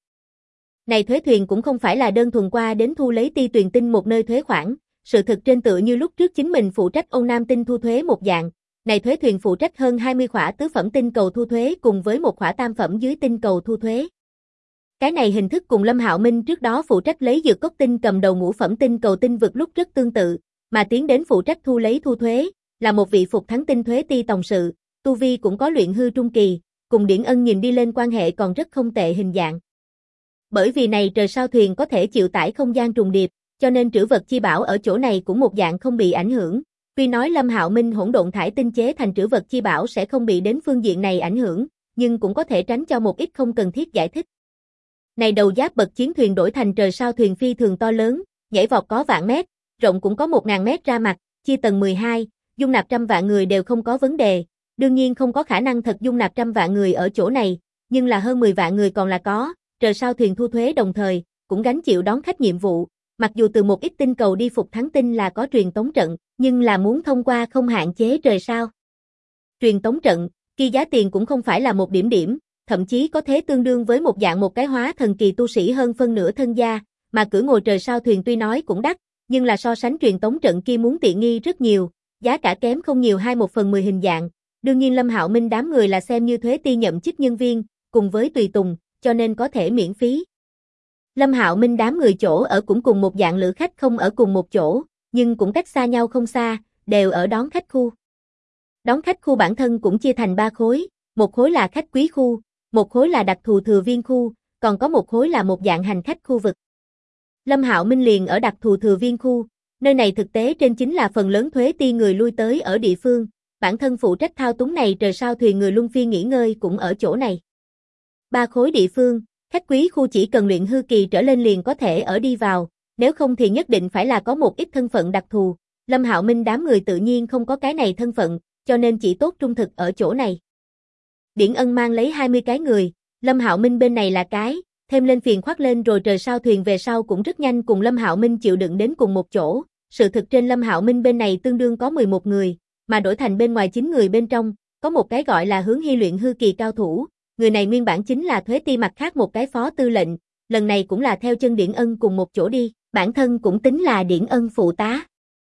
Speaker 1: Này thuế thuyền cũng không phải là đơn thuần qua đến thu lấy ti tuyền tinh một nơi thuế khoản, sự thực trên tựa như lúc trước chính mình phụ trách Âu Nam tinh thu thuế một dạng, này thuế thuyền phụ trách hơn 20 khỏa tứ phẩm tinh cầu thu thuế cùng với một khỏa tam phẩm dưới tinh cầu thu thuế. Cái này hình thức cùng Lâm Hạo Minh trước đó phụ trách lấy dược cốc tinh cầm đầu ngũ phẩm tinh cầu tinh vực lúc rất tương tự, mà tiến đến phụ trách thu lấy thu thuế, là một vị Phục Thắng tinh thuế ti tổng sự, tu vi cũng có luyện hư trung kỳ, cùng Điển Ân nhìn đi lên quan hệ còn rất không tệ hình dạng. Bởi vì này trời sao thuyền có thể chịu tải không gian trùng điệp, cho nên trữ vật chi bảo ở chỗ này cũng một dạng không bị ảnh hưởng. Tuy nói Lâm Hạo Minh hỗn độn thải tinh chế thành trữ vật chi bảo sẽ không bị đến phương diện này ảnh hưởng, nhưng cũng có thể tránh cho một ít không cần thiết giải thích. Này đầu giáp bậc chiến thuyền đổi thành trời sao thuyền phi thường to lớn, nhảy vọt có vạn mét, rộng cũng có 1000 mét ra mặt, chia tầng 12, dung nạp trăm vạn người đều không có vấn đề. Đương nhiên không có khả năng thật dung nạp trăm vạn người ở chỗ này, nhưng là hơn 10 vạn người còn là có, trời sao thuyền thu thuế đồng thời, cũng gánh chịu đón khách nhiệm vụ, mặc dù từ một ít tinh cầu đi Phục Thắng tinh là có truyền tống trận, nhưng là muốn thông qua không hạn chế trời sao. Truyền tống trận, kia giá tiền cũng không phải là một điểm, thậm chí có thế tương đương với một dạng một cái hóa thần kỳ tu sĩ hơn phân nửa thân gia, mà cử ngồi trời sao thuyền tuy nói cũng đắt, nhưng là so sánh truyền tống trận kia muốn tiện nghi rất nhiều, giá cả kém không nhiều 1/10 hình dạng. Đương nhiên Lâm Hạo Minh đám người là xem như thuế ti nhậm chức nhân viên, cùng với tùy tùng, cho nên có thể miễn phí. Lâm Hạo Minh đám người chỗ ở cũng cùng một dạng lữ khách không ở cùng một chỗ, nhưng cũng cách xa nhau không xa, đều ở đón khách khu. Đón khách khu bản thân cũng chia thành 3 khối, một khối là khách quý khu, một khối là đặc thù thừa viên khu, còn có một khối là một dạng hành khách khu vực. Lâm Hạo Minh liền ở đặc thù thừa viên khu, nơi này thực tế trên chính là phần lớn thuế ti người lui tới ở địa phương, bản thân phụ trách thao túng này trời sao thuyền người luân phiên nghỉ ngơi cũng ở chỗ này. 3 khối địa phương, khách quý khu chỉ cần luyện hư kỳ trở lên liền có thể ở đi vào, nếu không thì nhất định phải là có một ít thân phận đặc thù, Lâm Hạo Minh đám người tự nhiên không có cái này thân phận, cho nên chỉ tốt trung thực ở chỗ này. Điển Ân mang lấy 20 cái người, Lâm Hạo Minh bên này là cái, thêm lên phiền khoát lên rồi trời sao thuyền về sau cũng rất nhanh cùng Lâm Hạo Minh chịu đựng đến cùng một chỗ, sự thực trên Lâm Hạo Minh bên này tương đương có 11 người, mà đổi thành bên ngoài 9 người bên trong, có một cái gọi là Hướng Hy luyện hư kỳ cao thủ, người này nguyên bản chính là Thuế Ti mặt khác một cái phó tư lệnh, lần này cũng là theo chân Điển Ân cùng một chỗ đi, bản thân cũng tính là Điển Ân phụ tá.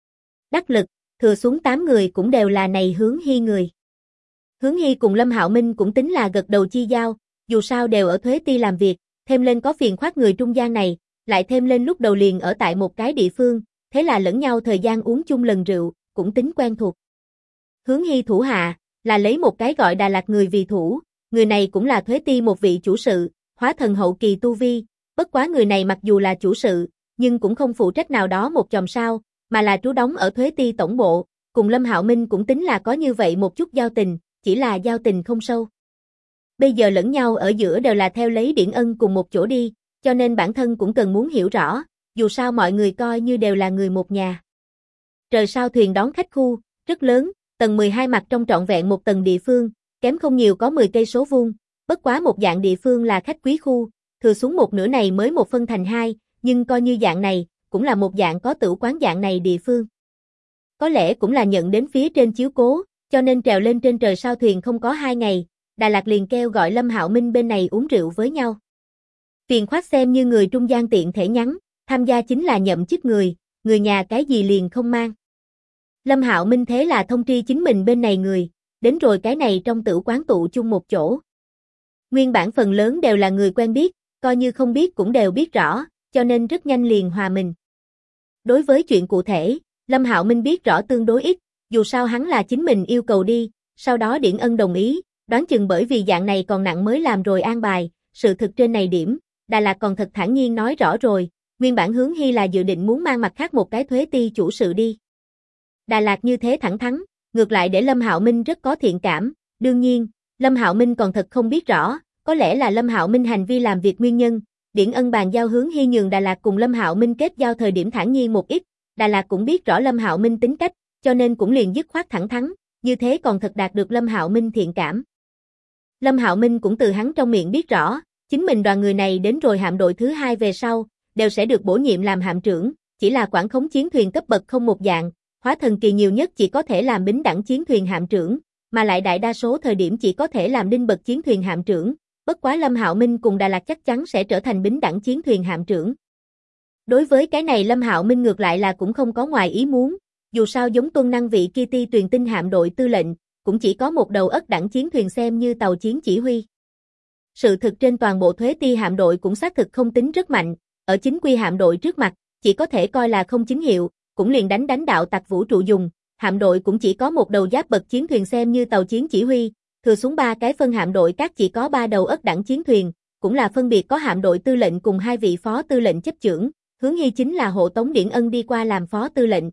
Speaker 1: Đắc lực, thừa xuống 8 người cũng đều là này Hướng Hy người. Hướng Hy cùng Lâm Hạo Minh cũng tính là gật đầu chi giao, dù sao đều ở Thuế Ti làm việc, thêm lên có phiền khoát người trung gian này, lại thêm lên lúc đầu liền ở tại một cái địa phương, thế là lẫn nhau thời gian uống chung lần rượu, cũng tính quen thuộc. Hướng Hy thủ hạ, là lấy một cái gọi Đà Lạt người vì thủ, người này cũng là Thuế Ti một vị chủ sự, hóa thần hậu kỳ tu vi, bất quá người này mặc dù là chủ sự, nhưng cũng không phụ trách nào đó một chòm sao, mà là trú đóng ở Thuế Ti tổng bộ, cùng Lâm Hạo Minh cũng tính là có như vậy một chút giao tình, chỉ là giao tình không sâu. Bây giờ lẫn nhau ở giữa đều là theo lấy Điển Ân cùng một chỗ đi, cho nên bản thân cũng cần muốn hiểu rõ, dù sao mọi người coi như đều là người một nhà. Trời sao thuyền đón khách khu, rất lớn, tầng 12 mặt trong trọn vẹn một tầng địa phương, kém không nhiều có 10 cây số vuông, bất quá một dạng địa phương là khách quý khu, thừa xuống một nửa này mới một phân thành hai, nhưng coi như dạng này, cũng là một dạng có tửu quán dạng này địa phương. Có lẽ cũng là nhận đến phía trên chiếu cố, cho nên trèo lên trên trời sao thuyền không có 2 ngày, Đà Lạt liền kêu gọi Lâm Hạo Minh bên này uống rượu với nhau. Phiền khoát xem như người trung gian tiện thể nhắn, tham gia chính là nhậm chức người nhà cái gì liền không mang. Lâm Hạo Minh thế là thông tri chính mình bên này người, đến rồi cái này trong tửu quán tụ chung một chỗ. Nguyên bản phần lớn đều là người quen biết, coi như không biết cũng đều biết rõ, cho nên rất nhanh liền hòa mình. Đối với chuyện cụ thể, Lâm Hạo Minh biết rõ tương đối ít, dù sao hắn là chính mình yêu cầu đi, sau đó Điển Ân đồng ý, đoán chừng bởi vì dạng này còn nặng mới làm rồi an bài, sự thực trên này điểm, Đà Lạt còn thật thản nhiên nói rõ rồi, nguyên bản Hướng Hy là dự định muốn mang mặt khác một cái Thuế Ti chủ sự đi. Đà Lạt như thế thẳng thắn, ngược lại để Lâm Hạo Minh rất có thiện cảm, đương nhiên, Lâm Hạo Minh còn thật không biết rõ, có lẽ là Lâm Hạo Minh hành vi làm việc nguyên nhân, Điển Ân bàn giao Hướng Hy nhường Đà Lạt cùng Lâm Hạo Minh kết giao thời điểm thản nhiên một ít, Đà Lạt cũng biết rõ Lâm Hạo Minh tính cách, cho nên cũng liền dứt khoát thẳng thắn, như thế còn thật đạt được Lâm Hạo Minh thiện cảm. Lâm Hạo Minh cũng từ hắn trong miệng biết rõ, chính mình đoàn người này đến rồi hạm đội thứ 2 về sau, đều sẽ được bổ nhiệm làm hạm trưởng, chỉ là quản khống chiến thuyền cấp bậc không một dạng, hóa thần kỳ nhiều nhất chỉ có thể làm bính đẳng chiến thuyền hạm trưởng, mà lại đại đa số thời điểm chỉ có thể làm đinh bậc chiến thuyền hạm trưởng, bất quá Lâm Hạo Minh cùng Đà Lạt chắc chắn sẽ trở thành bính đẳng chiến thuyền hạm trưởng. Đối với cái này Lâm Hạo Minh ngược lại là cũng không có ngoài ý muốn, dù sao giống tuân năng vị kia Ti Tuyền Tinh hạm đội tư lệnh, cũng chỉ có một đầu ất đẳng chiến thuyền xem như tàu chiến chỉ huy. Sự thực trên toàn bộ Thuế Ti hạm đội cũng xác thực không tính rất mạnh, ở chính quy hạm đội trước mặt, chỉ có thể coi là không chính hiệu, cũng liền đánh đạo tặc vũ trụ dùng, hạm đội cũng chỉ có một đầu giáp bậc chiến thuyền xem như tàu chiến chỉ huy, thừa xuống 3 cái phân hạm đội các chỉ có 3 đầu ất đẳng chiến thuyền, cũng là phân biệt có hạm đội tư lệnh cùng 2 vị phó tư lệnh chấp chưởng, Hướng Hy chính là hộ tống Điển Ân đi qua làm phó tư lệnh.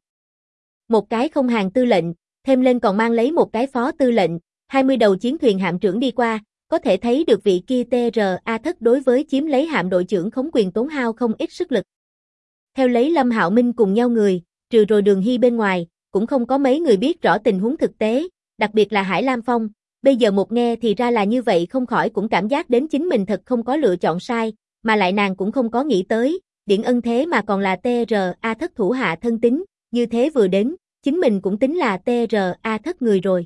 Speaker 1: Một cái không hàng tư lệnh, thêm lên còn mang lấy một cái phó tư lệnh, 20 đầu chiến thuyền hạm trưởng đi qua, có thể thấy được vị kia TRA thất đối với chiếm lấy hạm đội trưởng khống quyền tốn hao không ít sức lực. Theo lấy Lâm Hạo Minh cùng nhau người, trừ rồi Đường Hy bên ngoài, cũng không có mấy người biết rõ tình huống thực tế, đặc biệt là Hải Lam Phong, bây giờ một nghe thì ra là như vậy không khỏi cũng cảm giác đến chính mình thật không có lựa chọn sai, mà lại nàng cũng không có nghĩ tới, Điển Ân thế mà còn là TRA thất thủ hạ thân tín, như thế vừa đến, chính mình cũng tính là TRA thất người rồi.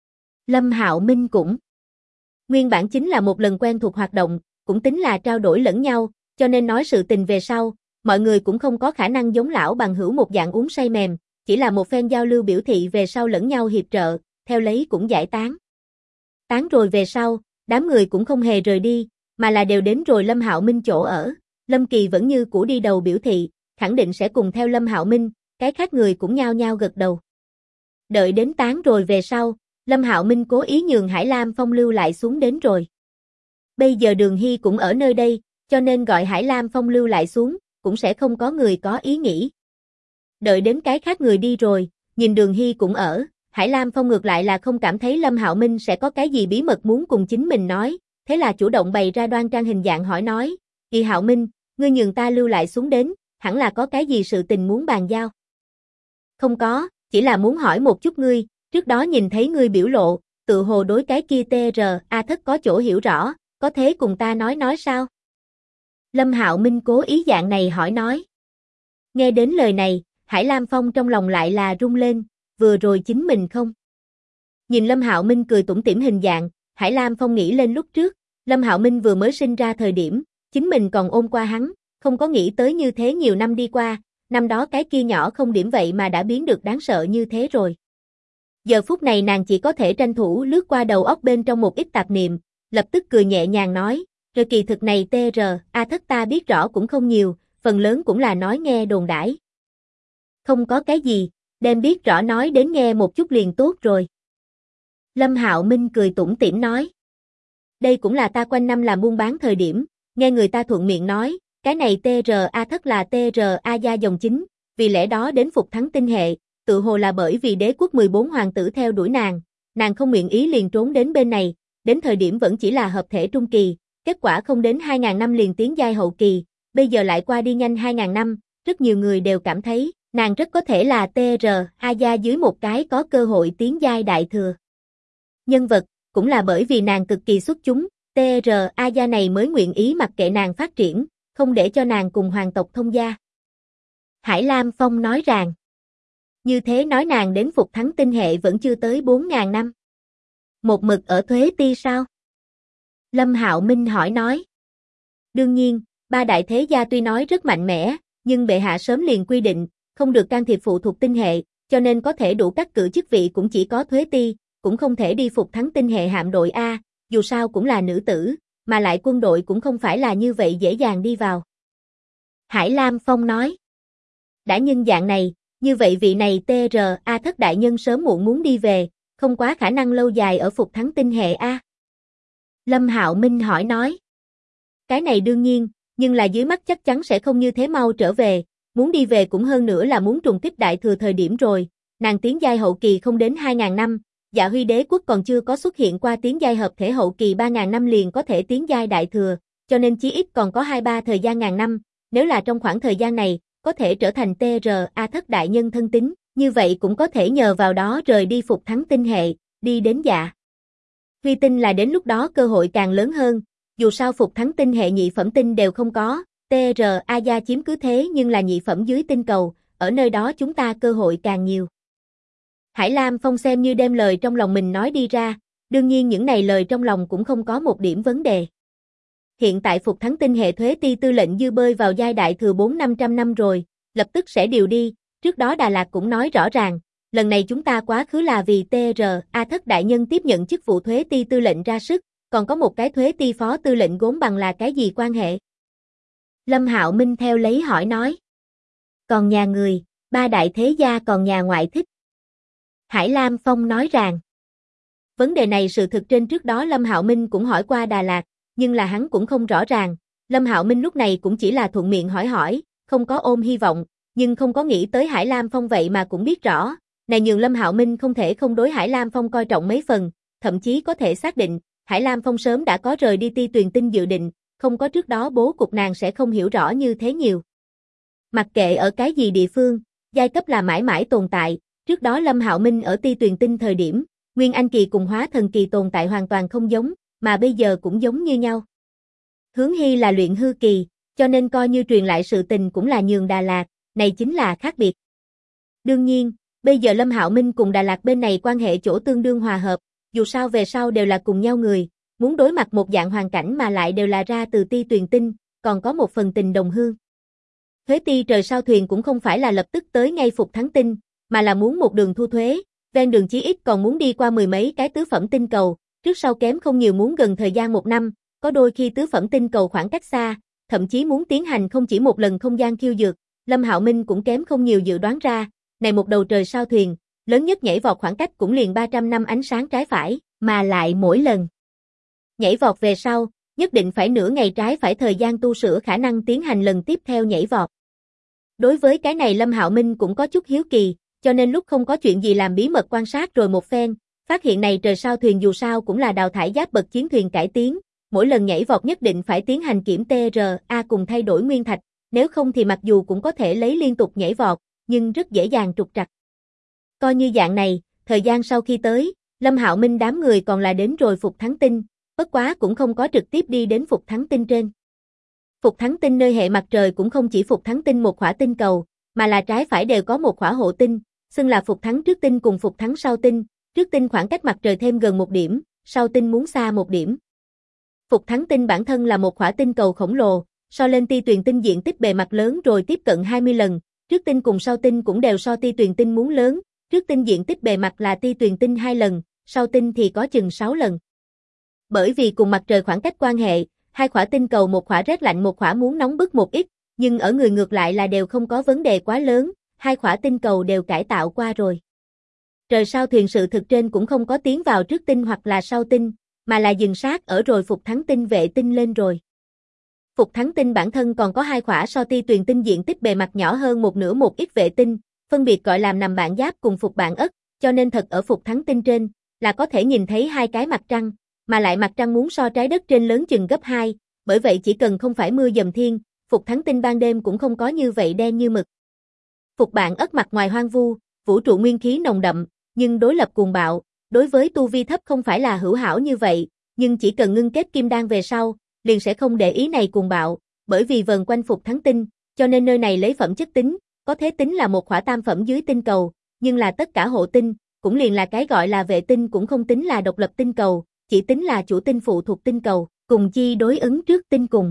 Speaker 1: Lâm Hạo Minh cũng nguyên bản chính là một lần quen thuộc hoạt động, cũng tính là trao đổi lẫn nhau, cho nên nói sự tình về sau, mọi người cũng không có khả năng giống lão bằng hữu một dạng uống say mềm, chỉ là một phen giao lưu biểu thị về sau lẫn nhau hiệp trợ, theo lấy cũng giải tán. Tán rồi về sau, đám người cũng không hề rời đi, mà là đều đến rồi Lâm Hạo Minh chỗ ở, Lâm Kỳ vẫn như cũ đi đầu biểu thị, khẳng định sẽ cùng theo Lâm Hạo Minh, cái khác người cũng nhao nhao gật đầu. Đợi đến tán rồi về sau, Lâm Hạo Minh cố ý nhường Hải Lam Phong lưu lại xuống đến rồi. Bây giờ Đường Hy cũng ở nơi đây, cho nên gọi Hải Lam Phong lưu lại xuống, cũng sẽ không có người có ý nghĩ. Đợi đến cái khác người đi rồi, nhìn Đường Hy cũng ở, Hải Lam Phong ngược lại là không cảm thấy Lâm Hạo Minh sẽ có cái gì bí mật muốn cùng chính mình nói, thế là chủ động bày ra đoan trang hình dạng hỏi nói, "Kỳ Hạo Minh, ngươi nhường ta lưu lại xuống đến, hẳn là có cái gì sự tình muốn bàn giao?" "Không có, chỉ là muốn hỏi một chút ngươi, trước đó nhìn thấy ngươi biểu lộ, tự hồ đối cái kia TRA thất có chỗ hiểu rõ, có thế cùng ta nói sao?" Lâm Hạo Minh cố ý dạng này hỏi nói. Nghe đến lời này, Hải Lam Phong trong lòng lại là rung lên, vừa rồi chính mình không. Nhìn Lâm Hạo Minh cười tủm tỉm hình dạng, Hải Lam Phong nghĩ lên lúc trước, Lâm Hạo Minh vừa mới sinh ra thời điểm, chính mình còn ôm qua hắn, không có nghĩ tới như thế nhiều năm đi qua, năm đó cái kia nhỏ không điểm vậy mà đã biến được đáng sợ như thế rồi. Giờ phút này nàng chỉ có thể tranh thủ lướt qua đầu óc bên trong một ít tạp niệm, lập tức cười nhẹ nhàng nói, rồi kỳ thực này A Thất ta biết rõ cũng không nhiều, phần lớn cũng là nói nghe đồn đãi. Không có cái gì, đem biết rõ nói đến nghe một chút liền tốt rồi. Lâm Hạo Minh cười tủm tỉm nói. Đây cũng là ta quanh năm làm buôn bán thời điểm, nghe người ta thuận miệng nói, cái này A Thất là A gia dòng chính, vì lẽ đó đến phục thắng tinh hệ, tự hồ là bởi vì đế quốc 14 hoàng tử theo đuổi nàng không nguyện ý liền trốn đến bên này, đến thời điểm vẫn chỉ là hợp thể trung kỳ, kết quả không đến 2.000 năm liền tiến giai hậu kỳ, bây giờ lại qua đi nhanh 2.000 năm, rất nhiều người đều cảm thấy, nàng rất có thể là A gia dưới một cái có cơ hội tiến giai đại thừa. Nhân vật, cũng là bởi vì nàng cực kỳ xuất chúng, A gia này mới nguyện ý mặc kệ nàng phát triển, không để cho nàng cùng hoàng tộc thông gia. Hải Lam Phong nói rằng, như thế nói nàng đến phục thắng tinh hệ vẫn chưa tới 4.000 năm. Một mực ở Thuế Ti sao? Lâm Hạo Minh hỏi nói. Đương nhiên, ba đại thế gia tuy nói rất mạnh mẽ, nhưng bệ hạ sớm liền quy định, không được can thiệp phụ thuộc tinh hệ, cho nên có thể đủ cắt cử chức vị cũng chỉ có Thuế Ti, cũng không thể đi phục thắng tinh hệ hạm đội A, dù sao cũng là nữ tử, mà lại quân đội cũng không phải là như vậy dễ dàng đi vào. Hải Lam Phong nói. Đã nhân dạng này, như vậy vị này A Thất đại nhân sớm muộn muốn đi về, không quá khả năng lâu dài ở phục thắng tinh hệ A. Lâm Hạo Minh hỏi nói. Cái này đương nhiên, nhưng là dưới mắt chắc chắn sẽ không như thế mau trở về, muốn đi về cũng hơn nữa là muốn trùng kích đại thừa thời điểm rồi, nàng tiến giai hậu kỳ không đến 2.000 năm, Dạ Huy đế quốc còn chưa có xuất hiện qua tiến giai hợp thể hậu kỳ 3.000 năm liền có thể tiến giai đại thừa, cho nên chí ít còn có 2-3 thời gian ngàn năm, nếu là trong khoảng thời gian này, có thể trở thành A Thất đại nhân thân tín, như vậy cũng có thể nhờ vào đó rời đi phục thắng tinh hệ, đi đến Dạ Huy tinh là đến lúc đó cơ hội càng lớn hơn, dù sao phục thắng tinh hệ nhị phẩm tinh đều không có, A gia chiếm cứ thế nhưng là nhị phẩm dưới tinh cầu, ở nơi đó chúng ta cơ hội càng nhiều. Hải Lam Phong xem như đem lời trong lòng mình nói đi ra, đương nhiên những này lời trong lòng cũng không có một điểm vấn đề. Hiện tại phục thắng tinh hệ Thuế Ti tư lệnh dư bơi vào giai đại thừa 400-500 năm rồi, lập tức sẽ điều đi, trước đó Đà Lạt cũng nói rõ ràng, lần này chúng ta quá khứ là vì A Thất đại nhân tiếp nhận chức vụ Thuế Ti tư lệnh ra sức, còn có một cái Thuế Ti phó tư lệnh gốm bằng là cái gì quan hệ? Lâm Hạo Minh theo lấy hỏi nói. Còn nhà người, ba đại thế gia còn nhà ngoại thích. Hải Lam Phong nói rằng. Vấn đề này sự thực trên trước đó Lâm Hạo Minh cũng hỏi qua Đà Lạt, nhưng là hắn cũng không rõ ràng. Lâm Hạo Minh lúc này cũng chỉ là thuận miệng hỏi, không có ôm hy vọng, nhưng không có nghĩ tới Hải Lam Phong vậy mà cũng biết rõ. Này nhường Lâm Hạo Minh không thể không đối Hải Lam Phong coi trọng mấy phần, thậm chí có thể xác định, Hải Lam Phong sớm đã có rời đi Ti Tuyền Tinh dự định, không có trước đó bố cục nàng sẽ không hiểu rõ như thế nhiều. Mặc kệ ở cái gì địa phương, giai cấp là mãi mãi tồn tại, trước đó Lâm Hạo Minh ở Ti Tuyền Tinh thời điểm, Nguyên Anh kỳ cùng Hóa Thần kỳ tồn tại hoàn toàn không giống, mà bây giờ cũng giống như nhau. Hướng Hy là luyện hư kỳ, cho nên coi như truyền lại sự tình cũng là nhường Đà Lạt, này chính là khác biệt. Đương nhiên, bây giờ Lâm Hạo Minh cùng Đà Lạt bên này quan hệ chỗ tương đương hòa hợp, dù sao về sau đều là cùng nhau người, muốn đối mặt một dạng hoàn cảnh mà lại đều là ra từ Ti Tuyền Tinh, còn có một phần tình đồng hương. Thuế Ti trời sao thuyền cũng không phải là lập tức tới ngay phục thắng tinh, mà là muốn một đường thu thuế, ven đường chí ít còn muốn đi qua mười mấy cái tứ phẩm tinh cầu, trước sau kém không nhiều muốn gần thời gian 1 năm, có đôi khi tứ phẩm tinh cầu khoảng cách xa, thậm chí muốn tiến hành không chỉ một lần không gian khiêu dược, Lâm Hạo Minh cũng kém không nhiều dự đoán ra, này một đầu trời sao thuyền, lớn nhất nhảy vọt khoảng cách cũng liền 300 năm ánh sáng trái phải, mà lại mỗi lần nhảy vọt về sau, nhất định phải nửa ngày trái phải thời gian tu sửa khả năng tiến hành lần tiếp theo nhảy vọt. Đối với cái này Lâm Hạo Minh cũng có chút hiếu kỳ, cho nên lúc không có chuyện gì làm bí mật quan sát rồi một phen, phát hiện này trời sao thuyền dù sao cũng là đào thải giáp bậc chiến thuyền cải tiến, mỗi lần nhảy vọt nhất định phải tiến hành kiểm A cùng thay đổi nguyên thạch, nếu không thì mặc dù cũng có thể lấy liên tục nhảy vọt, nhưng rất dễ dàng trục trặc. Coi như dạng này, thời gian sau khi tới, Lâm Hạo Minh đám người còn là đến rồi phục thắng tinh, bất quá cũng không có trực tiếp đi đến phục thắng tinh trên. Phục thắng tinh nơi hệ mặt trời cũng không chỉ phục thắng tinh một khỏa tinh cầu, mà là trái phải đều có một khỏa hộ tinh, xưng là phục thắng trước tinh cùng phục thắng sau tinh, trước tinh khoảng cách mặt trời thêm gần 1 điểm, sau tinh muốn xa 1 điểm. Phục Thắng Tinh bản thân là một khỏa tinh cầu khổng lồ, so lên Ti Tuyền Tinh diện tích bề mặt lớn rồi tiếp cận 20 lần, trước tinh cùng sau tinh cũng đều so Ti Tuyền Tinh muốn lớn, trước tinh diện tích bề mặt là Ti Tuyền Tinh 2 lần, sau tinh thì có chừng 6 lần. Bởi vì cùng mặt trời khoảng cách quan hệ, hai khỏa tinh cầu một khỏa rét lạnh một khỏa muốn nóng bức một ít, nhưng ở người ngược lại là đều không có vấn đề quá lớn, hai khỏa tinh cầu đều cải tạo qua rồi. Trời sao thuyền sự thực trên cũng không có tiến vào trước tinh hoặc là sau tinh, mà là dừng sát ở rồi Phục Thắng Tinh vệ tinh lên rồi. Phục Thắng Tinh bản thân còn có hai khỏa so Ti Tuyền Tinh diện tích bề mặt nhỏ hơn một nửa một ít vệ tinh, phân biệt gọi là nằm bạn giáp cùng Phục bạn Ất, cho nên thật ở Phục Thắng Tinh trên, là có thể nhìn thấy hai cái mặt trăng, mà lại mặt trăng muốn so trái đất trên lớn chừng gấp 2, bởi vậy chỉ cần không phải mưa dầm thiên, Phục Thắng Tinh ban đêm cũng không có như vậy đen như mực. Phục bạn Ất mặt ngoài hoang vu, vũ trụ nguyên khí nồng đậm, nhưng đối lập cuồng bạo, đối với tu vi thấp không phải là hữu hảo như vậy, nhưng chỉ cần ngưng kết kim đan về sau, liền sẽ không để ý này cuồng bạo, bởi vì vần quanh Phục Thắng Tinh, cho nên nơi này lấy phẩm chất tính, có thể tính là một khỏa tam phẩm dưới tinh cầu, nhưng là tất cả hộ tinh, cũng liền là cái gọi là vệ tinh cũng không tính là độc lập tinh cầu, chỉ tính là chủ tinh phụ thuộc tinh cầu, cùng chi đối ứng trước tinh cùng.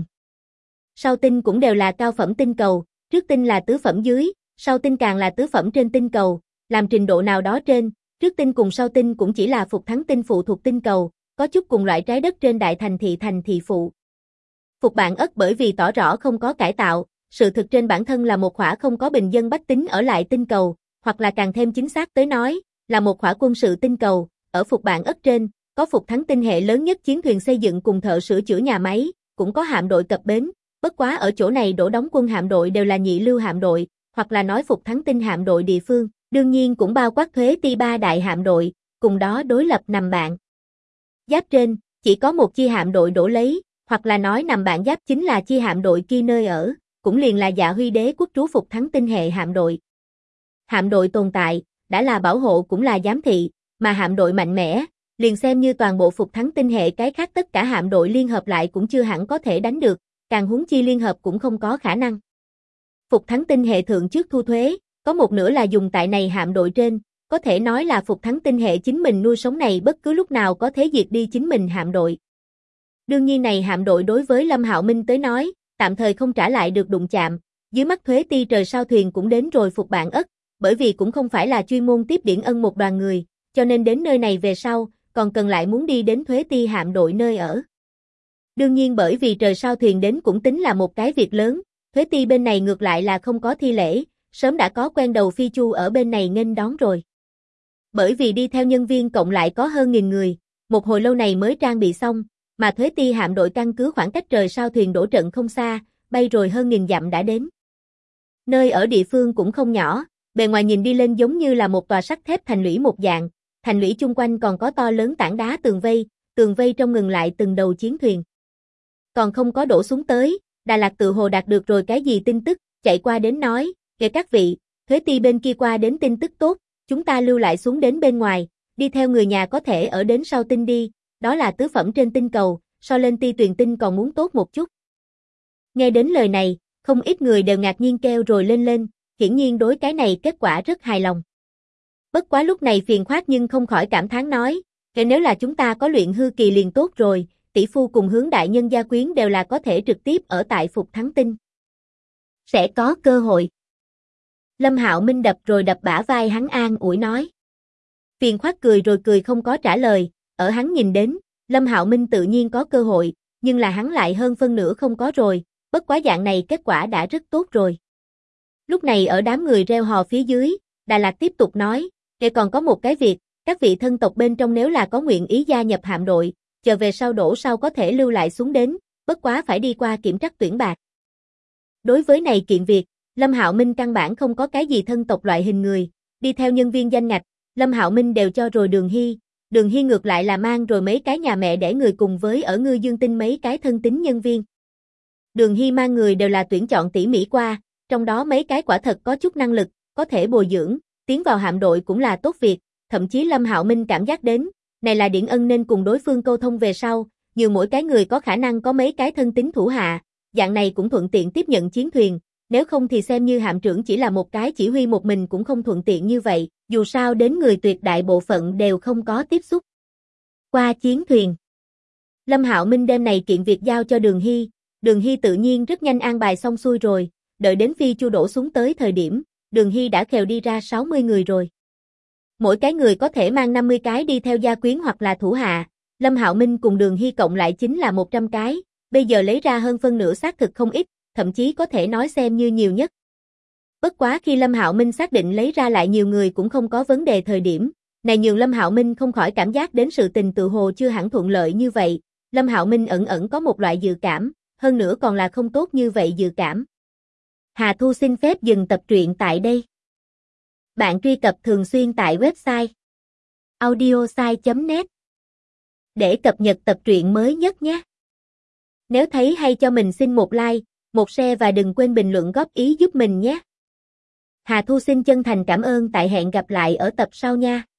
Speaker 1: Sau tinh cũng đều là cao phẩm tinh cầu, trước tinh là tứ phẩm dưới, sau tinh càng là tứ phẩm trên tinh cầu, làm trình độ nào đó trên, trước tinh cùng sau tinh cũng chỉ là Phục Thắng Tinh phụ thuộc tinh cầu, có chút cùng loại trái đất trên đại thành thị phụ. Phục bạn Ất bởi vì tỏ rõ không có cải tạo, sự thực trên bản thân là một khỏa không có bình dân bách tính ở lại tinh cầu, hoặc là càng thêm chính xác tới nói, là một khỏa quân sự tinh cầu, ở Phục bạn Ất trên, có Phục Thắng Tinh hệ lớn nhất chiến thuyền xây dựng cùng thợ sửa chữa nhà máy, cũng có hạm đội cập bến, bất quá ở chỗ này đổ đóng quân hạm đội đều là nhị lưu hạm đội, hoặc là nói Phục Thắng Tinh hạm đội địa phương, đương nhiên cũng bao quát thuế ti 3 đại hạm đội, cùng đó đối lập nằm bạn giáp trên, chỉ có một chi hạm đội đổ lấy, hoặc là nói nằm bạn giáp chính là chi hạm đội kia nơi ở, cũng liền là Dạ Huy Đế quốc trú Phục Thắng Tinh hệ hạm đội. Hạm đội tồn tại, đã là bảo hộ cũng là giám thị, mà hạm đội mạnh mẽ, liền xem như toàn bộ Phục Thắng Tinh hệ cái khác tất cả hạm đội liên hợp lại cũng chưa hẳn có thể đánh được, càng huống chi liên hợp cũng không có khả năng. Phục Thắng Tinh hệ thượng trước thu thuế, có một nửa là dùng tại này hạm đội trên, có thể nói là Phục Thắng Tinh hệ chính mình nuôi sống này bất cứ lúc nào có thể diệt đi chính mình hạm đội. Đương nhiên này hạm đội đối với Lâm Hạo Minh tới nói, tạm thời không trả lại được đụng chạm, dưới mắt thuế ti trời sao thuyền cũng đến rồi Phục bạn Ất, bởi vì cũng không phải là chuyên môn tiếp điển ân một đoàn người, cho nên đến nơi này về sau, còn cần lại muốn đi đến thuế ti hạm đội nơi ở. Đương nhiên bởi vì trời sao thuyền đến cũng tính là một cái việc lớn, thuế ti bên này ngược lại là không có thi lễ, sớm đã có quen đầu phi chu ở bên này nghênh đón rồi. Bởi vì đi theo nhân viên cộng lại có hơn 1000 người, một hồi lâu này mới trang bị xong, mà thuế ti hạm đội căn cứ khoảng cách trời sao thuyền đổ trận không xa, bay rồi hơn 1000 dặm đã đến. Nơi ở địa phương cũng không nhỏ, bề ngoài nhìn đi lên giống như là một tòa sắt thép thành lũy một dạng, thành lũy chung quanh còn có to lớn tảng đá tường vây trong ngừng lại từng đầu chiến thuyền. Còn không có đổ xuống tới, Đà Lạt tự hồ đạt được rồi cái gì tin tức, chạy qua đến nói, kể các vị, thuế ti bên kia qua đến tin tức tốt, chúng ta lưu lại xuống đến bên ngoài, đi theo người nhà có thể ở đến sau tinh đi, đó là tứ phẩm trên tinh cầu, so lên Ti Tuyền Tinh còn muốn tốt một chút. Nghe đến lời này, không ít người đều ngạc nhiên kêu rồi lên, hiển nhiên đối cái này kết quả rất hài lòng. Bất quá lúc này phiền khoát nhưng không khỏi cảm thán nói, kể nếu là chúng ta có luyện hư kỳ liền tốt rồi, tỷ phu cùng hướng đại nhân gia quyến đều là có thể trực tiếp ở tại Phục Thắng Tinh. Sẽ có cơ hội. Lâm Hạo Minh đập rồi đập bả vai hắn an ủi nói. Phiền khoát cười rồi cười không có trả lời, ở hắn nhìn đến, Lâm Hạo Minh tự nhiên có cơ hội, nhưng là hắn lại hơn phân nửa không có rồi, bất quá dạng này kết quả đã rất tốt rồi. Lúc này ở đám người reo hò phía dưới, Đà Lạt tiếp tục nói, để còn có một cái việc, các vị thân tộc bên trong nếu là có nguyện ý gia nhập hạm đội, chờ về sau đổ sau có thể lưu lại xuống đến, bất quá phải đi qua kiểm trắc tuyển bạc. Đối với này kiện việc, Lâm Hạo Minh căn bản không có cái gì thân tộc loại hình người, đi theo nhân viên danh ngạch, Lâm Hạo Minh đều cho rồi Đường Hy ngược lại là mang rồi mấy cái nhà mẹ đẻ người cùng với ở Ngư Dương Tinh mấy cái thân tín nhân viên. Đường Hy mang người đều là tuyển chọn tỉ mỉ qua, trong đó mấy cái quả thật có chút năng lực, có thể bồi dưỡng, tiến vào hạm đội cũng là tốt việc, thậm chí Lâm Hạo Minh cảm giác đến, này là điển ân nên cùng đối phương câu thông về sau, nhiều mỗi cái người có khả năng có mấy cái thân tín thủ hạ, dạng này cũng thuận tiện tiếp nhận chiến thuyền, nếu không thì xem như hạm trưởng chỉ là một cái chỉ huy một mình cũng không thuận tiện như vậy, dù sao đến người tuyệt đại bộ phận đều không có tiếp xúc qua chiến thuyền. Lâm Hạo Minh đêm này kiện việc giao cho Đường Hy tự nhiên rất nhanh an bài xong xuôi rồi, đợi đến Phi Chu đổ xuống tới thời điểm, Đường Hy đã khều đi ra 60 người rồi. Mỗi cái người có thể mang 50 cái đi theo gia quyến hoặc là thủ hạ, Lâm Hạo Minh cùng Đường Hy cộng lại chính là 100 cái, bây giờ lấy ra hơn phân nửa xác thực không ít, thậm chí có thể nói xem như nhiều nhất. Bất quá khi Lâm Hạo Minh xác định lấy ra lại nhiều người cũng không có vấn đề thời điểm, này nhường Lâm Hạo Minh không khỏi cảm giác đến sự tình tự hồ chưa hẳn thuận lợi như vậy, Lâm Hạo Minh ẩn ẩn có một loại dự cảm, hơn nữa còn là không tốt như vậy dự cảm. Hà Thu xin phép dừng tập truyện tại đây. Bạn truy cập thường xuyên tại website audiosai.net để cập nhật tập truyện mới nhất nhé. Nếu thấy hay cho mình xin một like, một share và đừng quên bình luận góp ý giúp mình nhé. Hà Thu xin chân thành cảm ơn, tại hẹn gặp lại ở tập sau nha.